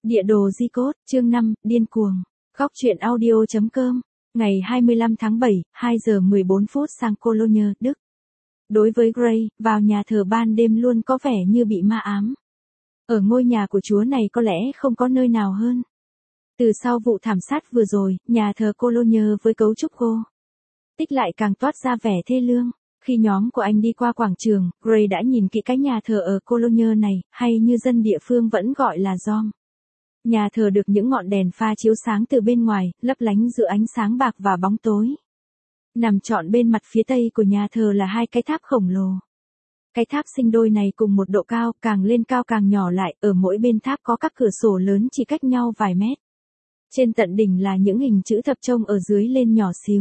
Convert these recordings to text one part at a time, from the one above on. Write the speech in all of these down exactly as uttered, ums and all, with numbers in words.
Địa đồ di cốt, chương năm, điên cuồng. Góc truyện audio chấm com, ngày hai mươi lăm tháng bảy, hai giờ mười bốn phút sang Cologne, Đức. Đối với Gray, vào nhà thờ ban đêm luôn có vẻ như bị ma ám. Ở ngôi nhà của Chúa này có lẽ không có nơi nào hơn. Từ sau vụ thảm sát vừa rồi, nhà thờ Cologne với cấu trúc gô tích lại càng toát ra vẻ thê lương. Khi nhóm của anh đi qua quảng trường, Gray đã nhìn kỹ cái nhà thờ ở Cologne này, hay như dân địa phương vẫn gọi là dom. Nhà thờ được những ngọn đèn pha chiếu sáng từ bên ngoài, lấp lánh giữa ánh sáng bạc và bóng tối. Nằm trọn bên mặt phía tây của nhà thờ là hai cái tháp khổng lồ. Cái tháp sinh đôi này cùng một độ cao, càng lên cao càng nhỏ lại, ở mỗi bên tháp có các cửa sổ lớn chỉ cách nhau vài mét. Trên tận đỉnh là những hình chữ thập trông ở dưới lên nhỏ xíu.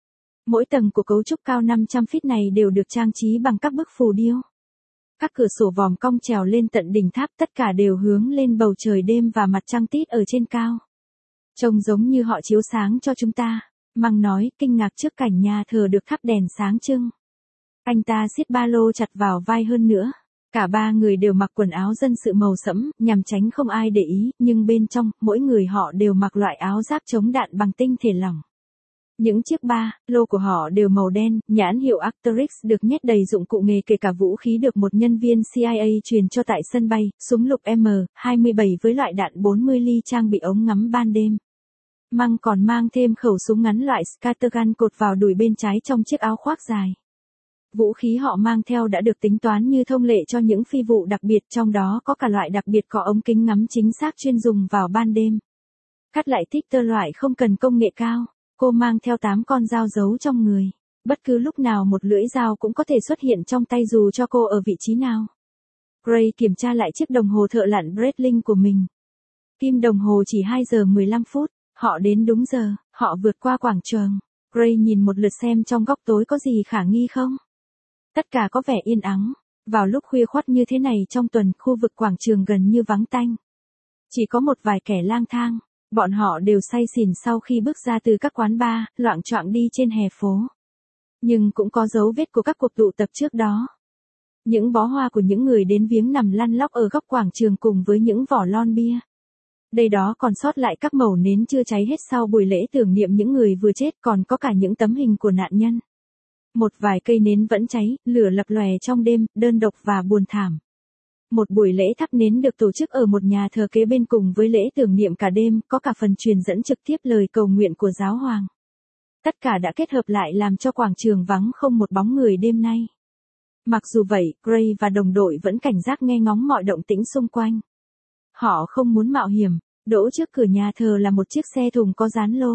Mỗi tầng của cấu trúc cao năm trăm feet này đều được trang trí bằng các bức phù điêu. Các cửa sổ vòm cong trèo lên tận đỉnh tháp, tất cả đều hướng lên bầu trời đêm và mặt trăng tít ở trên cao. Trông giống như họ chiếu sáng cho chúng ta, Măng nói, kinh ngạc trước cảnh nhà thờ được thắp đèn sáng trưng. Anh ta siết ba lô chặt vào vai hơn nữa. Cả ba người đều mặc quần áo dân sự màu sẫm, nhằm tránh không ai để ý, nhưng bên trong, mỗi người họ đều mặc loại áo giáp chống đạn bằng tinh thể lỏng. Những chiếc ba lô của họ đều màu đen, nhãn hiệu Arc'teryx được nhét đầy dụng cụ nghề, kể cả vũ khí được một nhân viên C I A truyền cho tại sân bay, súng lục M hai mươi bảy với loại đạn bốn mươi ly trang bị ống ngắm ban đêm. Măng còn mang thêm khẩu súng ngắn loại scattergun cột vào đùi bên trái trong chiếc áo khoác dài. Vũ khí họ mang theo đã được tính toán như thông lệ cho những phi vụ đặc biệt, trong đó có cả loại đặc biệt có ống kính ngắm chính xác chuyên dùng vào ban đêm. Cắt lại thích tơ loại không cần công nghệ cao. Cô mang theo tám con dao giấu trong người. Bất cứ lúc nào một lưỡi dao cũng có thể xuất hiện trong tay dù cho cô ở vị trí nào. Gray kiểm tra lại chiếc đồng hồ thợ lặn Breitling của mình. Kim đồng hồ chỉ hai giờ mười lăm phút. Họ đến đúng giờ, họ vượt qua quảng trường. Gray nhìn một lượt xem trong góc tối có gì khả nghi không. Tất cả có vẻ yên ắng. Vào lúc khuya khoắt như thế này trong tuần, khu vực quảng trường gần như vắng tanh. Chỉ có một vài kẻ lang thang. Bọn họ đều say xỉn sau khi bước ra từ các quán bar, loạng choạng đi trên hè phố. Nhưng cũng có dấu vết của các cuộc tụ tập trước đó. Những bó hoa của những người đến viếng nằm lăn lóc ở góc quảng trường cùng với những vỏ lon bia. Đây đó còn sót lại các mẩu nến chưa cháy hết sau buổi lễ tưởng niệm những người vừa chết, còn có cả những tấm hình của nạn nhân. Một vài cây nến vẫn cháy, lửa lập lòe trong đêm, đơn độc và buồn thảm. Một buổi lễ thắp nến được tổ chức ở một nhà thờ kế bên cùng với lễ tưởng niệm cả đêm, có cả phần truyền dẫn trực tiếp lời cầu nguyện của giáo hoàng. Tất cả đã kết hợp lại làm cho quảng trường vắng không một bóng người đêm nay. Mặc dù vậy, Gray và đồng đội vẫn cảnh giác nghe ngóng mọi động tĩnh xung quanh. Họ không muốn mạo hiểm. Đỗ trước cửa nhà thờ là một chiếc xe thùng có dán lô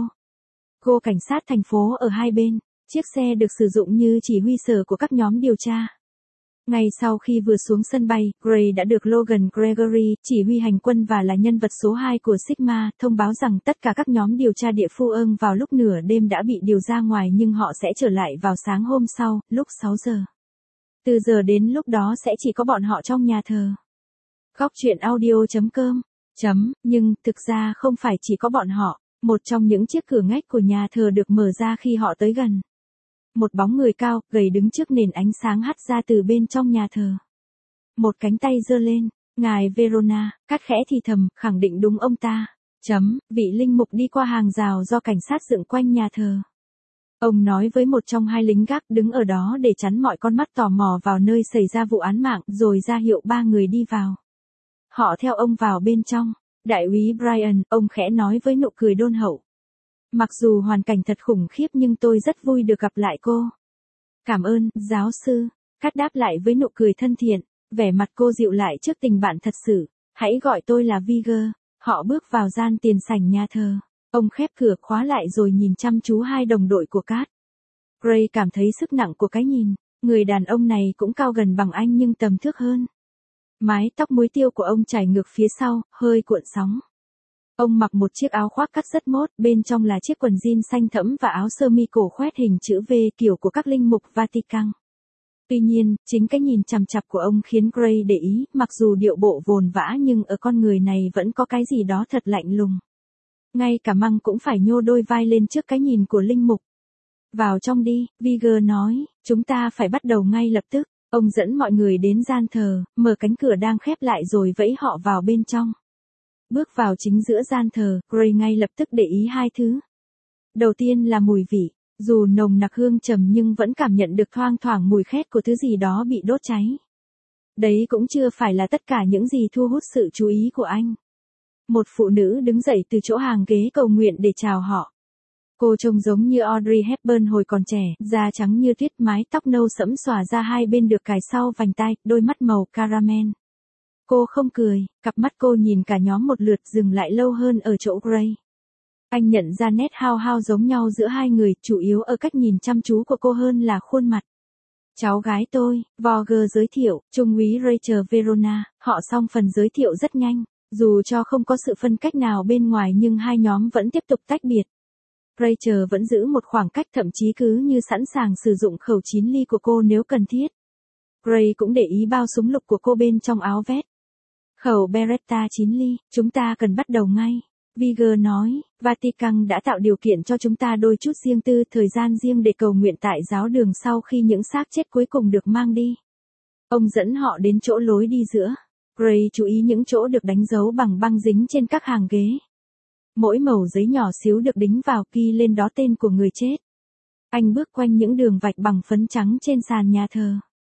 cô cảnh sát thành phố ở hai bên. Chiếc xe được sử dụng như chỉ huy sở của các nhóm điều tra. Ngay sau khi vừa xuống sân bay, Gray đã được Logan Gregory, chỉ huy hành quân và là nhân vật số hai của Sigma, thông báo rằng tất cả các nhóm điều tra địa phương vào lúc nửa đêm đã bị điều ra ngoài, nhưng họ sẽ trở lại vào sáng hôm sau, lúc sáu giờ. Từ giờ đến lúc đó sẽ chỉ có bọn họ trong nhà thờ. Góc truyện audio chấm com. Chấm, nhưng, thực ra không phải chỉ có bọn họ. Một trong những chiếc cửa ngách của nhà thờ được mở ra khi họ tới gần. Một bóng người cao, gầy đứng trước nền ánh sáng hắt ra từ bên trong nhà thờ. Một cánh tay giơ lên, ngài Verona, cắt khẽ thì thầm, khẳng định đúng ông ta. Chấm, vị linh mục đi qua hàng rào do cảnh sát dựng quanh nhà thờ. Ông nói với một trong hai lính gác đứng ở đó để chắn mọi con mắt tò mò vào nơi xảy ra vụ án mạng, rồi ra hiệu ba người đi vào. Họ theo ông vào bên trong. Đại úy Brian, ông khẽ nói với nụ cười đôn hậu. Mặc dù hoàn cảnh thật khủng khiếp nhưng tôi rất vui được gặp lại cô. Cảm ơn, giáo sư. Cắt đáp lại với nụ cười thân thiện, vẻ mặt cô dịu lại trước tình bạn thật sự. Hãy gọi tôi là Vigor. Họ bước vào gian tiền sảnh nhà thờ. Ông khép cửa khóa lại rồi nhìn chăm chú hai đồng đội của Cát. Gray cảm thấy sức nặng của cái nhìn. Người đàn ông này cũng cao gần bằng anh nhưng tầm thước hơn. Mái tóc muối tiêu của ông chảy ngược phía sau, hơi cuộn sóng. Ông mặc một chiếc áo khoác cắt rất mốt, bên trong là chiếc quần jean xanh thẫm và áo sơ mi cổ khoét hình chữ V kiểu của các linh mục Vatican. Tuy nhiên, chính cái nhìn chằm chằm của ông khiến Gray để ý, mặc dù điệu bộ vồn vã nhưng ở con người này vẫn có cái gì đó thật lạnh lùng. Ngay cả Măng cũng phải nhô đôi vai lên trước cái nhìn của linh mục. Vào trong đi, Vigor nói, chúng ta phải bắt đầu ngay lập tức. Ông dẫn mọi người đến gian thờ, mở cánh cửa đang khép lại rồi vẫy họ vào bên trong. Bước vào chính giữa gian thờ, Gray ngay lập tức để ý hai thứ. Đầu tiên là mùi vị, dù nồng nặc hương trầm nhưng vẫn cảm nhận được thoang thoảng mùi khét của thứ gì đó bị đốt cháy. Đấy cũng chưa phải là tất cả những gì thu hút sự chú ý của anh. Một phụ nữ đứng dậy từ chỗ hàng ghế cầu nguyện để chào họ. Cô trông giống như Audrey Hepburn hồi còn trẻ, da trắng như tuyết, mái tóc nâu sẫm xõa ra hai bên được cài sau vành tai, đôi mắt màu caramel. Cô không cười, cặp mắt cô nhìn cả nhóm một lượt dừng lại lâu hơn ở chỗ Gray. Anh nhận ra nét hao hao giống nhau giữa hai người, chủ yếu ở cách nhìn chăm chú của cô hơn là khuôn mặt. Cháu gái tôi, Vogue giới thiệu, Trung úy Rachel Verona, họ xong phần giới thiệu rất nhanh, dù cho không có sự phân cách nào bên ngoài nhưng hai nhóm vẫn tiếp tục tách biệt. Rachel vẫn giữ một khoảng cách, thậm chí cứ như sẵn sàng sử dụng khẩu chín ly của cô nếu cần thiết. Gray cũng để ý bao súng lục của cô bên trong áo vest. Khẩu Beretta chín ly, chúng ta cần bắt đầu ngay. Viger nói, Vatican đã tạo điều kiện cho chúng ta đôi chút riêng tư, thời gian riêng để cầu nguyện tại giáo đường sau khi những xác chết cuối cùng được mang đi. Ông dẫn họ đến chỗ lối đi giữa. Gray chú ý những chỗ được đánh dấu bằng băng dính trên các hàng ghế. Mỗi mẩu giấy nhỏ xíu được đính vào, ghi lên đó tên của người chết. Anh bước quanh những đường vạch bằng phấn trắng trên sàn nhà thờ.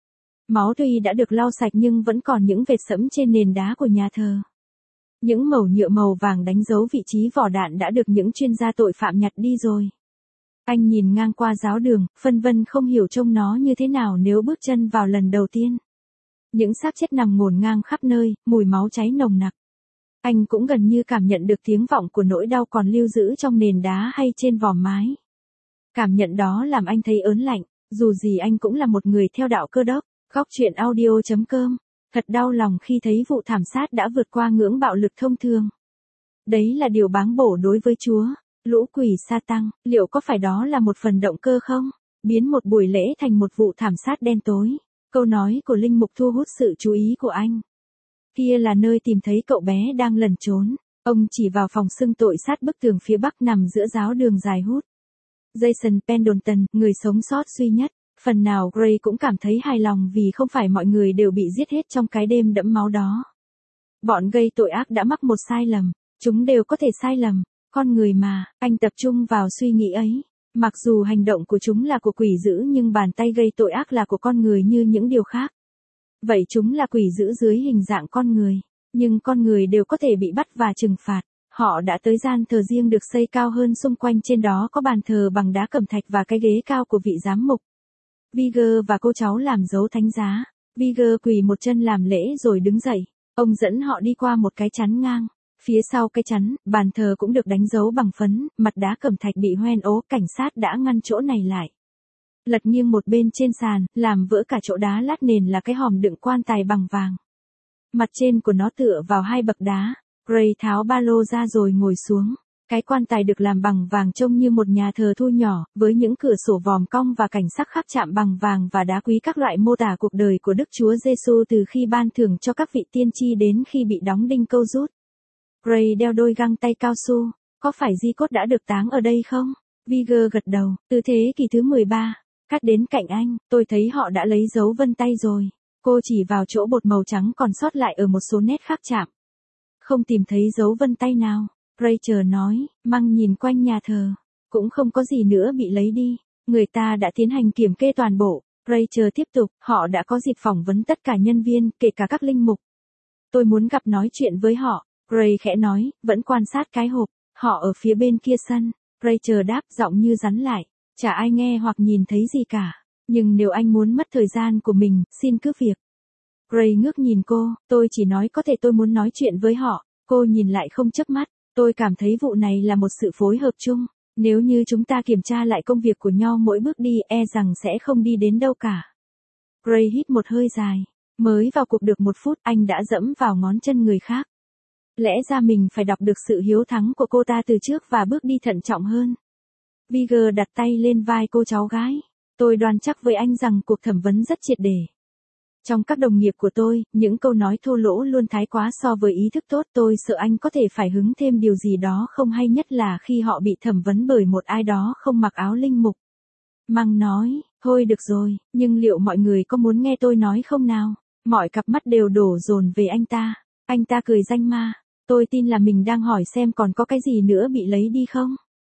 Máu tuy đã được lau sạch nhưng vẫn còn những vệt sẫm trên nền đá của nhà thờ. Những mẩu nhựa màu vàng đánh dấu vị trí vỏ đạn đã được những chuyên gia tội phạm nhặt đi rồi. Anh nhìn ngang qua giáo đường, phân vân không hiểu trông nó như thế nào nếu bước chân vào lần đầu tiên. Những xác chết nằm ngổn ngang khắp nơi, mùi máu cháy nồng nặc. Anh cũng gần như cảm nhận được tiếng vọng của nỗi đau còn lưu giữ trong nền đá hay trên vòm mái. Cảm nhận đó làm anh thấy ớn lạnh, dù gì anh cũng là một người theo đạo Cơ đốc. Góc truyện audio chấm com. Thật đau lòng khi thấy vụ thảm sát đã vượt qua ngưỡng bạo lực thông thường. Đấy là điều báng bổ đối với Chúa. Lũ quỷ sa tăng, liệu có phải đó là một phần động cơ không? Biến một buổi lễ thành một vụ thảm sát đen tối. Câu nói của linh mục thu hút sự chú ý của anh. Kia là nơi tìm thấy cậu bé đang lẩn trốn. Ông chỉ vào phòng xưng tội sát bức tường phía bắc nằm giữa giáo đường dài hút. Jason Pendleton, người sống sót duy nhất. Phần nào Gray cũng cảm thấy hài lòng vì không phải mọi người đều bị giết hết trong cái đêm đẫm máu đó. Bọn gây tội ác đã mắc một sai lầm, chúng đều có thể sai lầm, con người mà, anh tập trung vào suy nghĩ ấy. Mặc dù hành động của chúng là của quỷ dữ nhưng bàn tay gây tội ác là của con người như những điều khác. Vậy chúng là quỷ dữ dưới hình dạng con người, nhưng con người đều có thể bị bắt và trừng phạt. Họ đã tới gian thờ riêng được xây cao hơn, xung quanh trên đó có bàn thờ bằng đá cẩm thạch và cái ghế cao của vị giám mục. Viger và cô cháu làm dấu thánh giá. Viger quỳ một chân làm lễ rồi đứng dậy. Ông dẫn họ đi qua một cái chắn ngang. Phía sau cái chắn, bàn thờ cũng được đánh dấu bằng phấn, mặt đá cẩm thạch bị hoen ố, cảnh sát đã ngăn chỗ này lại. Lật nghiêng một bên trên sàn, làm vỡ cả chỗ đá lát nền là cái hòm đựng quan tài bằng vàng. Mặt trên của nó tựa vào hai bậc đá. Gray tháo ba lô ra rồi ngồi xuống. Cái quan tài được làm bằng vàng trông như một nhà thờ thu nhỏ, với những cửa sổ vòm cong và cảnh sắc khắc chạm bằng vàng và đá quý, các loại mô tả cuộc đời của Đức Chúa Giêsu từ khi ban thưởng cho các vị tiên tri đến khi bị đóng đinh câu rút. Gray đeo đôi găng tay cao su. Có phải di cốt đã được táng ở đây không? Viger gật đầu. Từ thế kỷ thứ mười ba. Cắt đến cạnh anh, tôi thấy họ đã lấy dấu vân tay rồi. Cô chỉ vào chỗ bột màu trắng còn sót lại ở một số nét khắc chạm. Không tìm thấy dấu vân tay nào. Rachel nói, Măng nhìn quanh nhà thờ. Cũng không có gì nữa bị lấy đi. Người ta đã tiến hành kiểm kê toàn bộ. Rachel tiếp tục, họ đã có dịp phỏng vấn tất cả nhân viên, kể cả các linh mục. Tôi muốn gặp nói chuyện với họ. Gray khẽ nói, vẫn quan sát cái hộp. Họ ở phía bên kia sân. Rachel đáp giọng như rắn lại. Chả ai nghe hoặc nhìn thấy gì cả. Nhưng nếu anh muốn mất thời gian của mình, xin cứ việc. Gray ngước nhìn cô, tôi chỉ nói có thể tôi muốn nói chuyện với họ. Cô nhìn lại không chớp mắt. Tôi cảm thấy vụ này là một sự phối hợp chung. Nếu như chúng ta kiểm tra lại công việc của nhau mỗi bước đi, e rằng sẽ không đi đến đâu cả. Gray hít một hơi dài. Mới vào cuộc được một phút, anh đã dẫm vào ngón chân người khác. Lẽ ra mình phải đọc được sự hiếu thắng của cô ta từ trước và bước đi thận trọng hơn. Viger đặt tay lên vai cô cháu gái. Tôi đoan chắc với anh rằng cuộc thẩm vấn rất triệt để. Trong các đồng nghiệp của tôi, những câu nói thô lỗ luôn thái quá so với ý thức tốt. Tôi sợ anh có thể phải hứng thêm điều gì đó không hay, nhất là khi họ bị thẩm vấn bởi một ai đó không mặc áo linh mục. Măng nói, thôi được rồi, nhưng liệu mọi người có muốn nghe tôi nói không nào? Mọi cặp mắt đều đổ dồn về anh ta. Anh ta cười danh ma. Tôi tin là mình đang hỏi xem còn có cái gì nữa bị lấy đi không?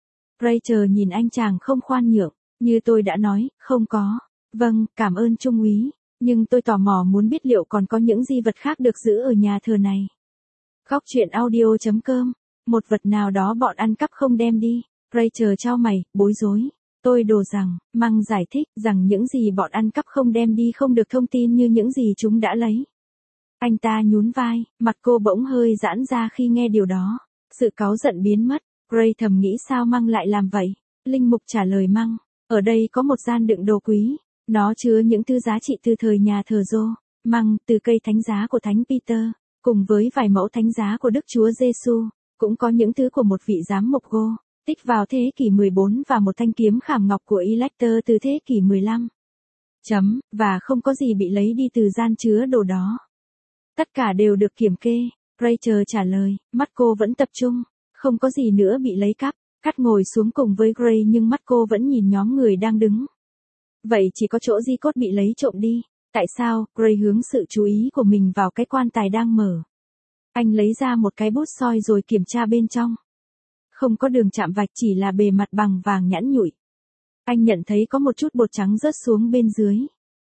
Rachel nhìn anh chàng không khoan nhượng, như tôi đã nói, không có. Vâng, cảm ơn Trung úy, nhưng tôi tò mò muốn biết liệu còn có những di vật khác được giữ ở nhà thờ này. Góc truyện audio chấm com, một vật nào đó bọn ăn cắp không đem đi. Rachel chau mày, bối rối. Tôi đồ rằng, Măng giải thích rằng những gì bọn ăn cắp không đem đi không được thông tin như những gì chúng đã lấy. Anh ta nhún vai, mặt cô bỗng hơi giãn ra khi nghe điều đó. Sự cáu giận biến mất. Gray thầm nghĩ sao Măng lại làm vậy. Linh mục trả lời Măng, ở đây có một gian đựng đồ quý. Nó chứa những thứ giá trị từ thời nhà thờ Rô. Măng, từ cây thánh giá của Thánh Peter, cùng với vài mẫu thánh giá của Đức Chúa Giêsu, cũng có những thứ của một vị giám mục Gô, tích vào thế kỷ mười bốn và một thanh kiếm khảm ngọc của Elector từ thế kỷ mười lăm. Chấm, và không có gì bị lấy đi từ gian chứa đồ đó. Tất cả đều được kiểm kê. Rachel trả lời, mắt cô vẫn tập trung, không có gì nữa bị lấy cắp. Cắt ngồi xuống cùng với Gray nhưng mắt cô vẫn nhìn nhóm người đang đứng. Vậy chỉ có chỗ di cốt bị lấy trộm đi. Tại sao? Gray hướng sự chú ý của mình vào cái quan tài đang mở. Anh lấy ra một cái bút soi rồi kiểm tra bên trong. Không có đường chạm vạch, chỉ là bề mặt bằng vàng nhẵn nhụi. Anh nhận thấy có một chút bột trắng rớt xuống bên dưới.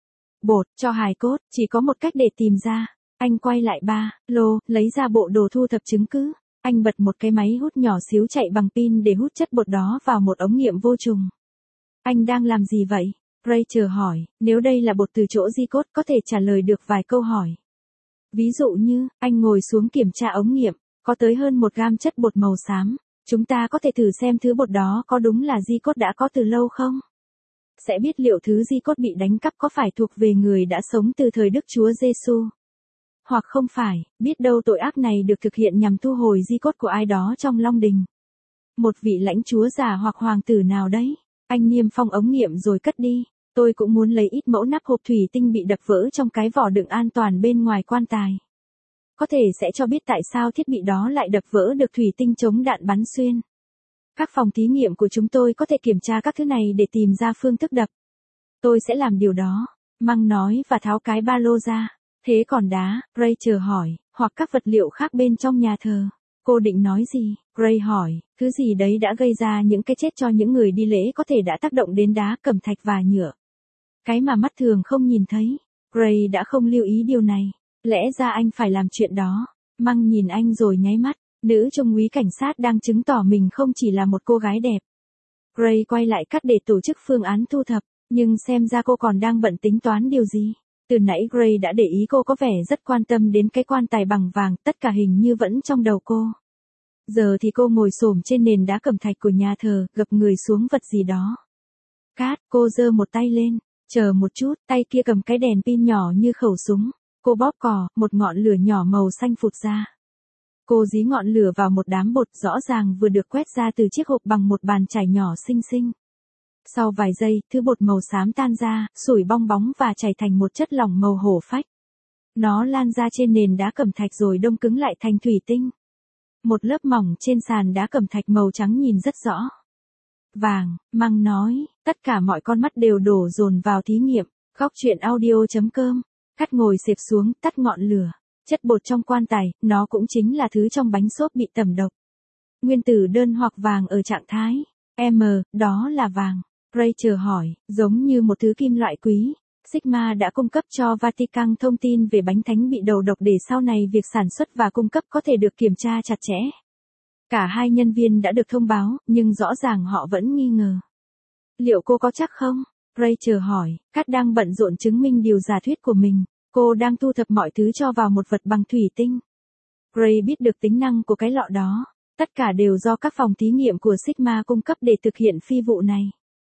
Bột, cho hài cốt, chỉ có một cách để tìm ra. Anh quay lại ba lô, lấy ra bộ đồ thu thập chứng cứ. Anh bật một cái máy hút nhỏ xíu chạy bằng pin để hút chất bột đó vào một ống nghiệm vô trùng. Anh đang làm gì vậy? Rachel hỏi, nếu đây là bột từ chỗ di cốt có thể trả lời được vài câu hỏi. Ví dụ như, anh ngồi xuống kiểm tra ống nghiệm, có tới hơn một gam chất bột màu xám. Chúng ta có thể thử xem thứ bột đó có đúng là di cốt đã có từ lâu không? Sẽ biết liệu thứ di cốt bị đánh cắp có phải thuộc về người đã sống từ thời Đức Chúa Giêsu, hoặc không phải. Biết đâu tội ác này được thực hiện nhằm thu hồi di cốt của ai đó trong Long Đình. Một vị lãnh chúa già hoặc hoàng tử nào đấy. Anh niêm phong ống nghiệm rồi cất đi. Tôi cũng muốn lấy ít mẫu nắp hộp thủy tinh bị đập vỡ trong cái vỏ đựng an toàn bên ngoài quan tài. Có thể sẽ cho biết tại sao thiết bị đó lại đập vỡ được thủy tinh chống đạn bắn xuyên. Các phòng thí nghiệm của chúng tôi có thể kiểm tra các thứ này để tìm ra phương thức đập. Tôi sẽ làm điều đó. Măng nói và tháo cái ba lô ra. Thế còn đá, Rachel hỏi, hoặc các vật liệu khác bên trong nhà thờ. Cô định nói gì? Gray hỏi, thứ gì đấy đã gây ra những cái chết cho những người đi lễ có thể đã tác động đến đá, cẩm thạch và nhựa. Cái mà mắt thường không nhìn thấy. Gray đã không lưu ý điều này. Lẽ ra anh phải làm chuyện đó. Măng nhìn anh rồi nháy mắt. Nữ trung úy cảnh sát đang chứng tỏ mình không chỉ là một cô gái đẹp. Gray quay lại cắt để tổ chức phương án thu thập. Nhưng xem ra cô còn đang bận tính toán điều gì. Từ nãy Gray đã để ý cô có vẻ rất quan tâm đến cái quan tài bằng vàng, tất cả hình như vẫn trong đầu cô. Giờ thì cô ngồi xổm trên nền đá cẩm thạch của nhà thờ, gập người xuống vật gì đó. Cát, cô giơ một tay lên, chờ một chút, tay kia cầm cái đèn pin nhỏ như khẩu súng. Cô bóp cò, một ngọn lửa nhỏ màu xanh phụt ra. Cô dí ngọn lửa vào một đám bột rõ ràng vừa được quét ra từ chiếc hộp bằng một bàn chải nhỏ xinh xinh. Sau vài giây, thứ bột màu xám tan ra, sủi bong bóng và chảy thành một chất lỏng màu hổ phách. Nó lan ra trên nền đá cẩm thạch rồi đông cứng lại thành thủy tinh. Một lớp mỏng trên sàn đá cẩm thạch màu trắng nhìn rất rõ. Vàng, Măng nói, tất cả mọi con mắt đều đổ dồn vào thí nghiệm. Góc truyện audio chấm com. Cắt ngồi xịp xuống, tắt ngọn lửa. Chất bột trong quan tài, nó cũng chính là thứ trong bánh xốp bị tẩm độc. Nguyên tử đơn hoặc vàng ở trạng thái M, đó là vàng. Rachel hỏi, giống như một thứ kim loại quý. Sigma đã cung cấp cho Vatican thông tin về bánh thánh bị đầu độc để sau này việc sản xuất và cung cấp có thể được kiểm tra chặt chẽ. Cả hai nhân viên đã được thông báo, nhưng rõ ràng họ vẫn nghi ngờ. Liệu cô có chắc không? Rachel hỏi, Cát đang bận rộn chứng minh điều giả thuyết của mình. Cô đang thu thập mọi thứ cho vào một vật bằng thủy tinh. Gray biết được tính năng của cái lọ đó. Tất cả đều do các phòng thí nghiệm của Sigma cung cấp để thực hiện phi vụ này.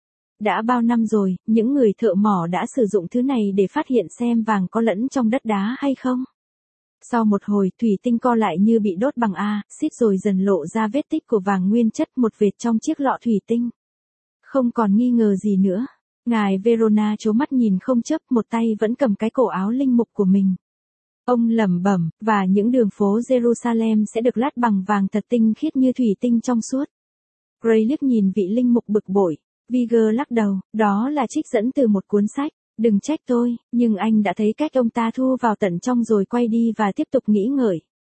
Đã bao năm rồi, những người thợ mỏ đã sử dụng thứ này để phát hiện xem vàng có lẫn trong đất đá hay không. Sau một hồi, thủy tinh co lại như bị đốt bằng axit rồi dần lộ ra vết tích của vàng nguyên chất, một vệt trong chiếc lọ thủy tinh. Không còn nghi ngờ gì nữa. Ngài Verona trố mắt nhìn không chớp, một tay vẫn cầm cái cổ áo linh mục của mình. Ông lẩm bẩm, và những đường phố Jerusalem sẽ được lát bằng vàng thật tinh khiết như thủy tinh trong suốt. Gray liếc nhìn vị linh mục bực bội. Vigor lắc đầu, đó là trích dẫn từ một cuốn sách. Đừng trách tôi, nhưng anh đã thấy cách ông ta thu vào tận trong rồi quay đi và tiếp tục nghĩ ngợi.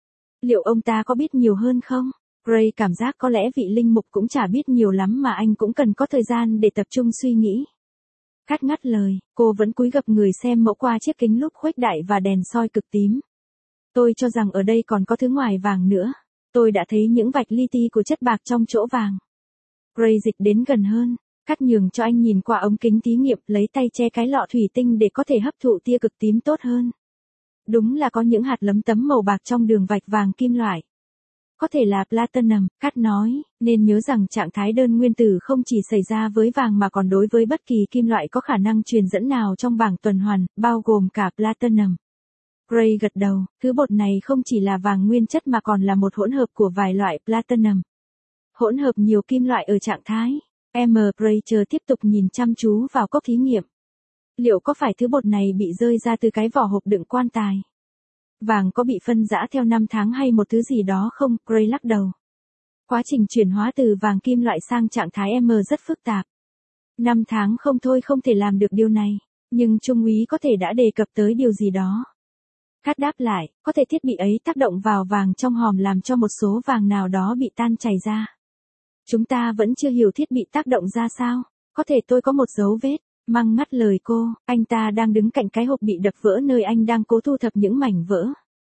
Liệu ông ta có biết nhiều hơn không? Gray cảm giác có lẽ vị linh mục cũng chả biết nhiều lắm mà anh cũng cần có thời gian để tập trung suy nghĩ. Cắt ngắt lời, cô vẫn cúi gập người xem mẫu qua chiếc kính lúp khuếch đại và đèn soi cực tím. Tôi cho rằng ở đây còn có thứ ngoài vàng nữa. Tôi đã thấy những vạch li ti của chất bạc trong chỗ vàng. Gray dịch đến gần hơn, cắt nhường cho anh nhìn qua ống kính thí nghiệm, lấy tay che cái lọ thủy tinh để có thể hấp thụ tia cực tím tốt hơn. Đúng là có những hạt lấm tấm màu bạc trong đường vạch vàng kim loại. Có thể là platinum, Cắt nói, nên nhớ rằng trạng thái đơn nguyên tử không chỉ xảy ra với vàng mà còn đối với bất kỳ kim loại có khả năng truyền dẫn nào trong bảng tuần hoàn, bao gồm cả platinum. Gray gật đầu, thứ bột này không chỉ là vàng nguyên chất mà còn là một hỗn hợp của vài loại platinum. Hỗn hợp nhiều kim loại ở trạng thái M. Gray chờ tiếp tục nhìn chăm chú vào cốc thí nghiệm. Liệu có phải thứ bột này bị rơi ra từ cái vỏ hộp đựng quan tài? Vàng có bị phân rã theo năm tháng hay một thứ gì đó không? Gray lắc đầu. Quá trình chuyển hóa từ vàng kim loại sang trạng thái M rất phức tạp. Năm tháng không thôi không thể làm được điều này, nhưng Trung úy có thể đã đề cập tới điều gì đó. Cắt đáp lại, có thể thiết bị ấy tác động vào vàng trong hòm làm cho một số vàng nào đó bị tan chảy ra. Chúng ta vẫn chưa hiểu thiết bị tác động ra sao. Có thể tôi có một dấu vết. Măng ngắt lời cô, anh ta đang đứng cạnh cái hộp bị đập vỡ nơi anh đang cố thu thập những mảnh vỡ.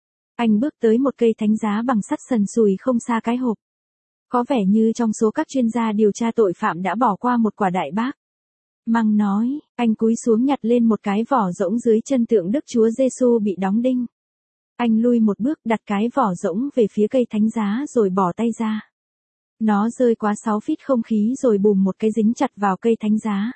Anh bước tới một cây thánh giá bằng sắt sần sùi không xa cái hộp. Có vẻ như trong số các chuyên gia điều tra tội phạm đã bỏ qua một quả đại bác. Măng nói, anh cúi xuống nhặt lên một cái vỏ rỗng dưới chân tượng Đức Chúa Giêsu bị đóng đinh. Anh lui một bước đặt cái vỏ rỗng về phía cây thánh giá rồi bỏ tay ra. Nó rơi quá sáu feet không khí rồi bùm một cái dính chặt vào cây thánh giá.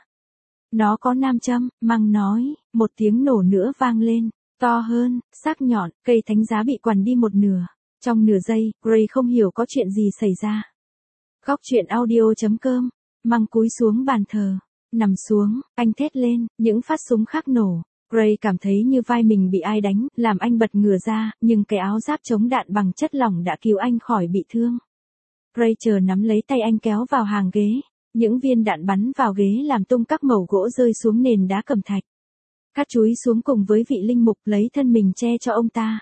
Nó có nam châm, Măng nói, một tiếng nổ nữa vang lên, to hơn, sắc nhọn, cây thánh giá bị quằn đi một nửa. Trong nửa giây, Gray không hiểu có chuyện gì xảy ra. Góc truyện audio chấm com, Măng cúi xuống bàn thờ, nằm xuống, anh thét lên, những phát súng khác nổ. Gray cảm thấy như vai mình bị ai đánh, làm anh bật ngửa ra, nhưng cái áo giáp chống đạn bằng chất lỏng đã cứu anh khỏi bị thương. Gray chờ nắm lấy tay anh kéo vào hàng ghế. Những viên đạn bắn vào ghế làm tung các mẩu gỗ rơi xuống nền đá cẩm thạch. Cắt chúi xuống cùng với vị linh mục lấy thân mình che cho ông ta.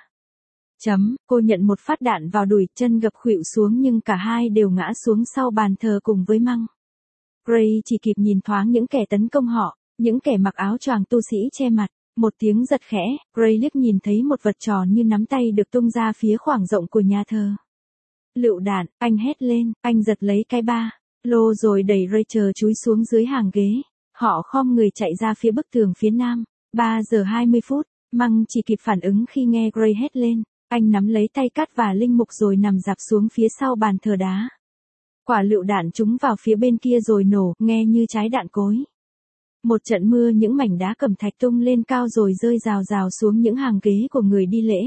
Chấm, cô nhận một phát đạn vào đùi, chân gập khuỵu xuống nhưng cả hai đều ngã xuống sau bàn thờ cùng với Măng. Gray chỉ kịp nhìn thoáng những kẻ tấn công họ, những kẻ mặc áo choàng tu sĩ che mặt. Một tiếng giật khẽ, Gray liếc nhìn thấy một vật tròn như nắm tay được tung ra phía khoảng rộng của nhà thờ. Lựu đạn, anh hét lên, anh giật lấy cái ba lô rồi đẩy Rachel chúi xuống dưới hàng ghế. Họ khom người chạy ra phía bức tường phía nam. ba giờ hai mươi phút, Măng chỉ kịp phản ứng khi nghe Gray hét lên. Anh nắm lấy tay Cắt và linh mục rồi nằm dạp xuống phía sau bàn thờ đá. Quả lựu đạn trúng vào phía bên kia rồi nổ, nghe như trái đạn cối. Một trận mưa những mảnh đá cẩm thạch tung lên cao rồi rơi rào rào xuống những hàng ghế của người đi lễ.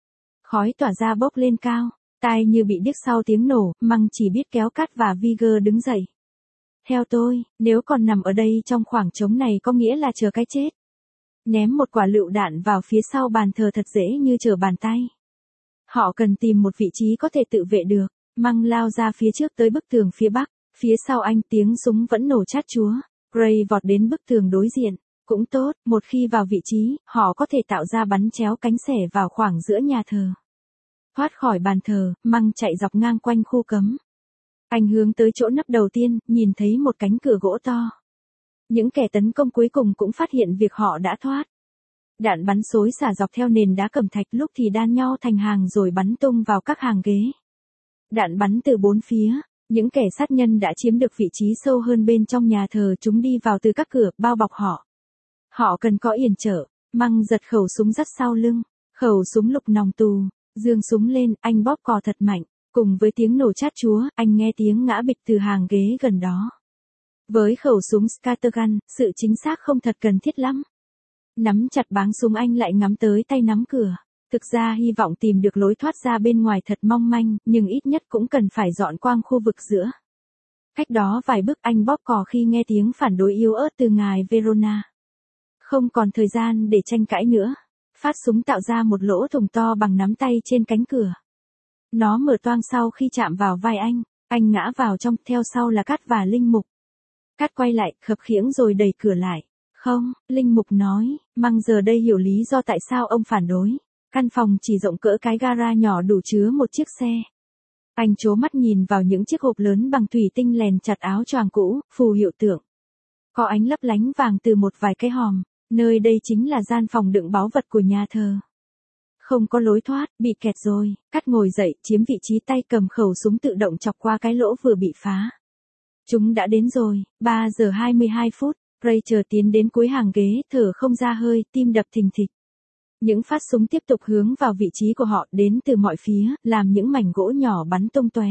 Khói tỏa ra bốc lên cao. Tai như bị điếc sau tiếng nổ, Măng chỉ biết kéo Cắt và Vigor đứng dậy. Theo tôi, nếu còn nằm ở đây trong khoảng trống này có nghĩa là chờ cái chết. Ném một quả lựu đạn vào phía sau bàn thờ thật dễ như trở bàn tay. Họ cần tìm một vị trí có thể tự vệ được. Măng lao ra phía trước tới bức tường phía bắc. Phía sau anh tiếng súng vẫn nổ chát chúa. Gray vọt đến bức tường đối diện. Cũng tốt, một khi vào vị trí, họ có thể tạo ra bắn chéo cánh xẻ vào khoảng giữa nhà thờ. Thoát khỏi bàn thờ, Măng chạy dọc ngang quanh khu cấm. Anh hướng tới chỗ nắp đầu tiên, nhìn thấy một cánh cửa gỗ to. Những kẻ tấn công cuối cùng cũng phát hiện việc họ đã thoát. Đạn bắn xối xả dọc theo nền đá cẩm thạch, lúc thì đan nhau thành hàng rồi bắn tung vào các hàng ghế. Đạn bắn từ bốn phía, những kẻ sát nhân đã chiếm được vị trí sâu hơn bên trong nhà thờ, chúng đi vào từ các cửa, bao bọc họ. Họ cần có yểm trợ. Măng giật khẩu súng dắt sau lưng, khẩu súng lục nòng tù. Dương súng lên, anh bóp cò thật mạnh. Cùng với tiếng nổ chát chúa, anh nghe tiếng ngã bịch từ hàng ghế gần đó. Với khẩu súng scattergun, sự chính xác không thật cần thiết lắm. Nắm chặt báng súng anh lại ngắm tới tay nắm cửa. Thực ra hy vọng tìm được lối thoát ra bên ngoài thật mong manh, nhưng ít nhất cũng cần phải dọn quang khu vực giữa. Cách đó vài bước anh bóp cò khi nghe tiếng phản đối yếu ớt từ ngài Verona. Không còn thời gian để tranh cãi nữa. Phát súng tạo ra một lỗ thủng to bằng nắm tay trên cánh cửa. Nó mở toang sau khi chạm vào vai anh. Anh ngã vào trong, theo sau là Cắt và linh mục. Cắt quay lại, khập khiễng rồi đẩy cửa lại. Không, linh mục nói, Măng giờ đây hiểu lý do tại sao ông phản đối. Căn phòng chỉ rộng cỡ cái gara nhỏ đủ chứa một chiếc xe. Anh trố mắt nhìn vào những chiếc hộp lớn bằng thủy tinh lèn chặt áo choàng cũ, phù hiệu tượng. Có ánh lấp lánh vàng từ một vài cái hòm, nơi đây chính là gian phòng đựng báu vật của nhà thờ. Không có lối thoát, bị kẹt rồi, Cắt ngồi dậy, chiếm vị trí tay cầm khẩu súng tự động chọc qua cái lỗ vừa bị phá. Chúng đã đến rồi, ba giờ hai mươi hai phút, Ray chờ tiến đến cuối hàng ghế, thở không ra hơi, tim đập thình thịch. Những phát súng tiếp tục hướng vào vị trí của họ đến từ mọi phía, làm những mảnh gỗ nhỏ bắn tung tóe.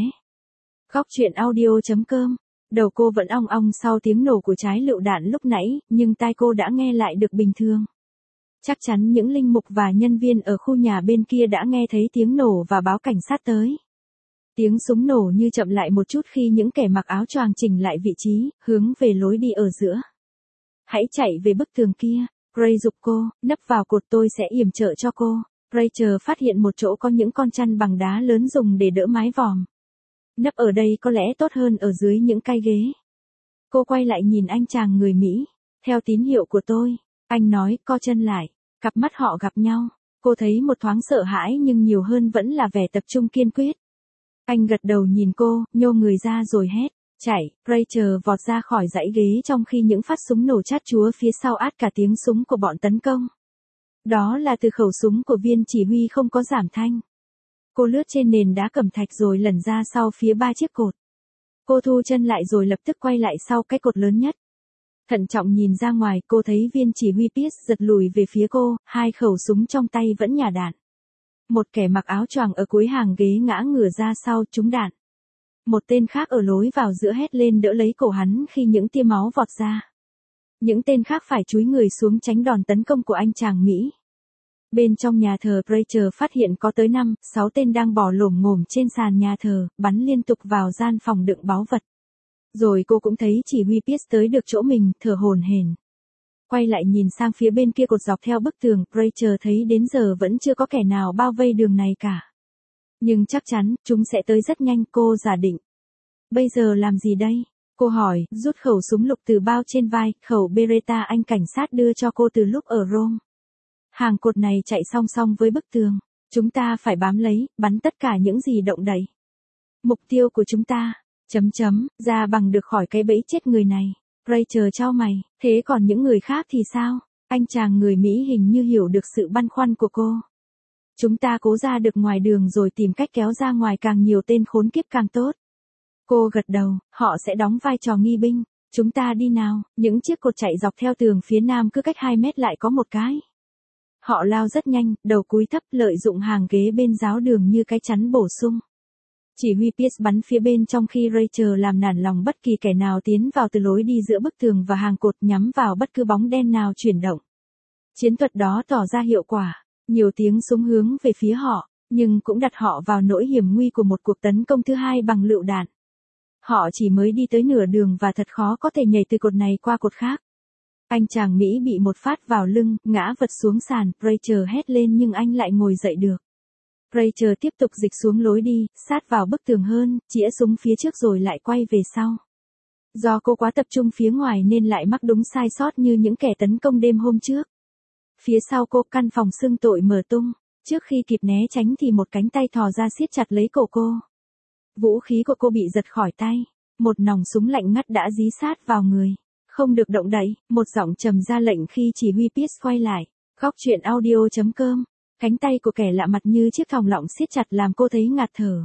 Góc truyện audio chấm com. Đầu cô vẫn ong ong sau tiếng nổ của trái lựu đạn lúc nãy, nhưng tai cô đã nghe lại được bình thường. Chắc chắn những linh mục và nhân viên ở khu nhà bên kia đã nghe thấy tiếng nổ và báo cảnh sát tới. Tiếng súng nổ như chậm lại một chút khi những kẻ mặc áo choàng chỉnh lại vị trí, hướng về lối đi ở giữa. Hãy chạy về bức tường kia, Ray giục cô, nấp vào cột tôi sẽ yểm trợ cho cô. Rachel phát hiện một chỗ có những con chăn bằng đá lớn dùng để đỡ mái vòm. Nấp ở đây có lẽ tốt hơn ở dưới những cái ghế. Cô quay lại nhìn anh chàng người Mỹ. Theo tín hiệu của tôi, anh nói, co chân lại. Cặp mắt họ gặp nhau. Cô thấy một thoáng sợ hãi nhưng nhiều hơn vẫn là vẻ tập trung kiên quyết. Anh gật đầu nhìn cô, nhô người ra rồi hét. Chạy, Rachel vọt ra khỏi dãy ghế trong khi những phát súng nổ chát chúa phía sau át cả tiếng súng của bọn tấn công. Đó là từ khẩu súng của viên chỉ huy không có giảm thanh. Cô lướt trên nền đá cẩm thạch rồi lẩn ra sau phía ba chiếc cột. Cô thu chân lại rồi lập tức quay lại sau cái cột lớn nhất. Thận trọng nhìn ra ngoài, cô thấy viên chỉ huy Pierce giật lùi về phía cô, hai khẩu súng trong tay vẫn nhả đạn. Một kẻ mặc áo choàng ở cuối hàng ghế ngã ngửa ra sau trúng đạn. Một tên khác ở lối vào giữa hét lên đỡ lấy cổ hắn khi những tia máu vọt ra. Những tên khác phải chúi người xuống tránh đòn tấn công của anh chàng Mỹ. Bên trong nhà thờ, Rachel phát hiện có tới năm, sáu tên đang bò lổm ngổm trên sàn nhà thờ, bắn liên tục vào gian phòng đựng báu vật. Rồi cô cũng thấy chỉ huy Pierce tới được chỗ mình, thở hổn hển. Quay lại nhìn sang phía bên kia cột dọc theo bức tường, Rachel thấy đến giờ vẫn chưa có kẻ nào bao vây đường này cả. Nhưng chắc chắn, chúng sẽ tới rất nhanh, cô giả định. Bây giờ làm gì đây? Cô hỏi, rút khẩu súng lục từ bao trên vai, khẩu Beretta anh cảnh sát đưa cho cô từ lúc ở Rome. Hàng cột này chạy song song với bức tường. Chúng ta phải bám lấy, bắn tất cả những gì động đậy. Mục tiêu của chúng ta, chấm chấm, ra bằng được khỏi cái bẫy chết người này. Rachel chau mày, thế còn những người khác thì sao? Anh chàng người Mỹ hình như hiểu được sự băn khoăn của cô. Chúng ta cố ra được ngoài đường rồi tìm cách kéo ra ngoài càng nhiều tên khốn kiếp càng tốt. Cô gật đầu, họ sẽ đóng vai trò nghi binh. Chúng ta đi nào, những chiếc cột chạy dọc theo tường phía nam cứ cách hai mét lại có một cái. Họ lao rất nhanh, đầu cúi thấp lợi dụng hàng ghế bên giáo đường như cái chắn bổ sung. Chỉ huy Pierce bắn phía bên trong khi Rachel làm nản lòng bất kỳ kẻ nào tiến vào từ lối đi giữa bức tường và hàng cột nhắm vào bất cứ bóng đen nào chuyển động. Chiến thuật đó tỏ ra hiệu quả, nhiều tiếng súng hướng về phía họ, nhưng cũng đặt họ vào nỗi hiểm nguy của một cuộc tấn công thứ hai bằng lựu đạn. Họ chỉ mới đi tới nửa đường và thật khó có thể nhảy từ cột này qua cột khác. Anh chàng Mỹ bị một phát vào lưng, ngã vật xuống sàn, Rachel hét lên nhưng anh lại ngồi dậy được. Rachel tiếp tục dịch xuống lối đi, sát vào bức tường hơn, chĩa súng phía trước rồi lại quay về sau. Do cô quá tập trung phía ngoài nên lại mắc đúng sai sót như những kẻ tấn công đêm hôm trước. Phía sau cô, căn phòng xưng tội mở tung, trước khi kịp né tránh thì một cánh tay thò ra siết chặt lấy cổ cô. Vũ khí của cô bị giật khỏi tay, một nòng súng lạnh ngắt đã dí sát vào người. Không được động đậy, một giọng trầm ra lệnh khi chỉ huy Pierce quay lại. Góc truyện audio chấm com. Cánh tay của kẻ lạ mặt như chiếc thòng lọng siết chặt làm cô thấy ngạt thở.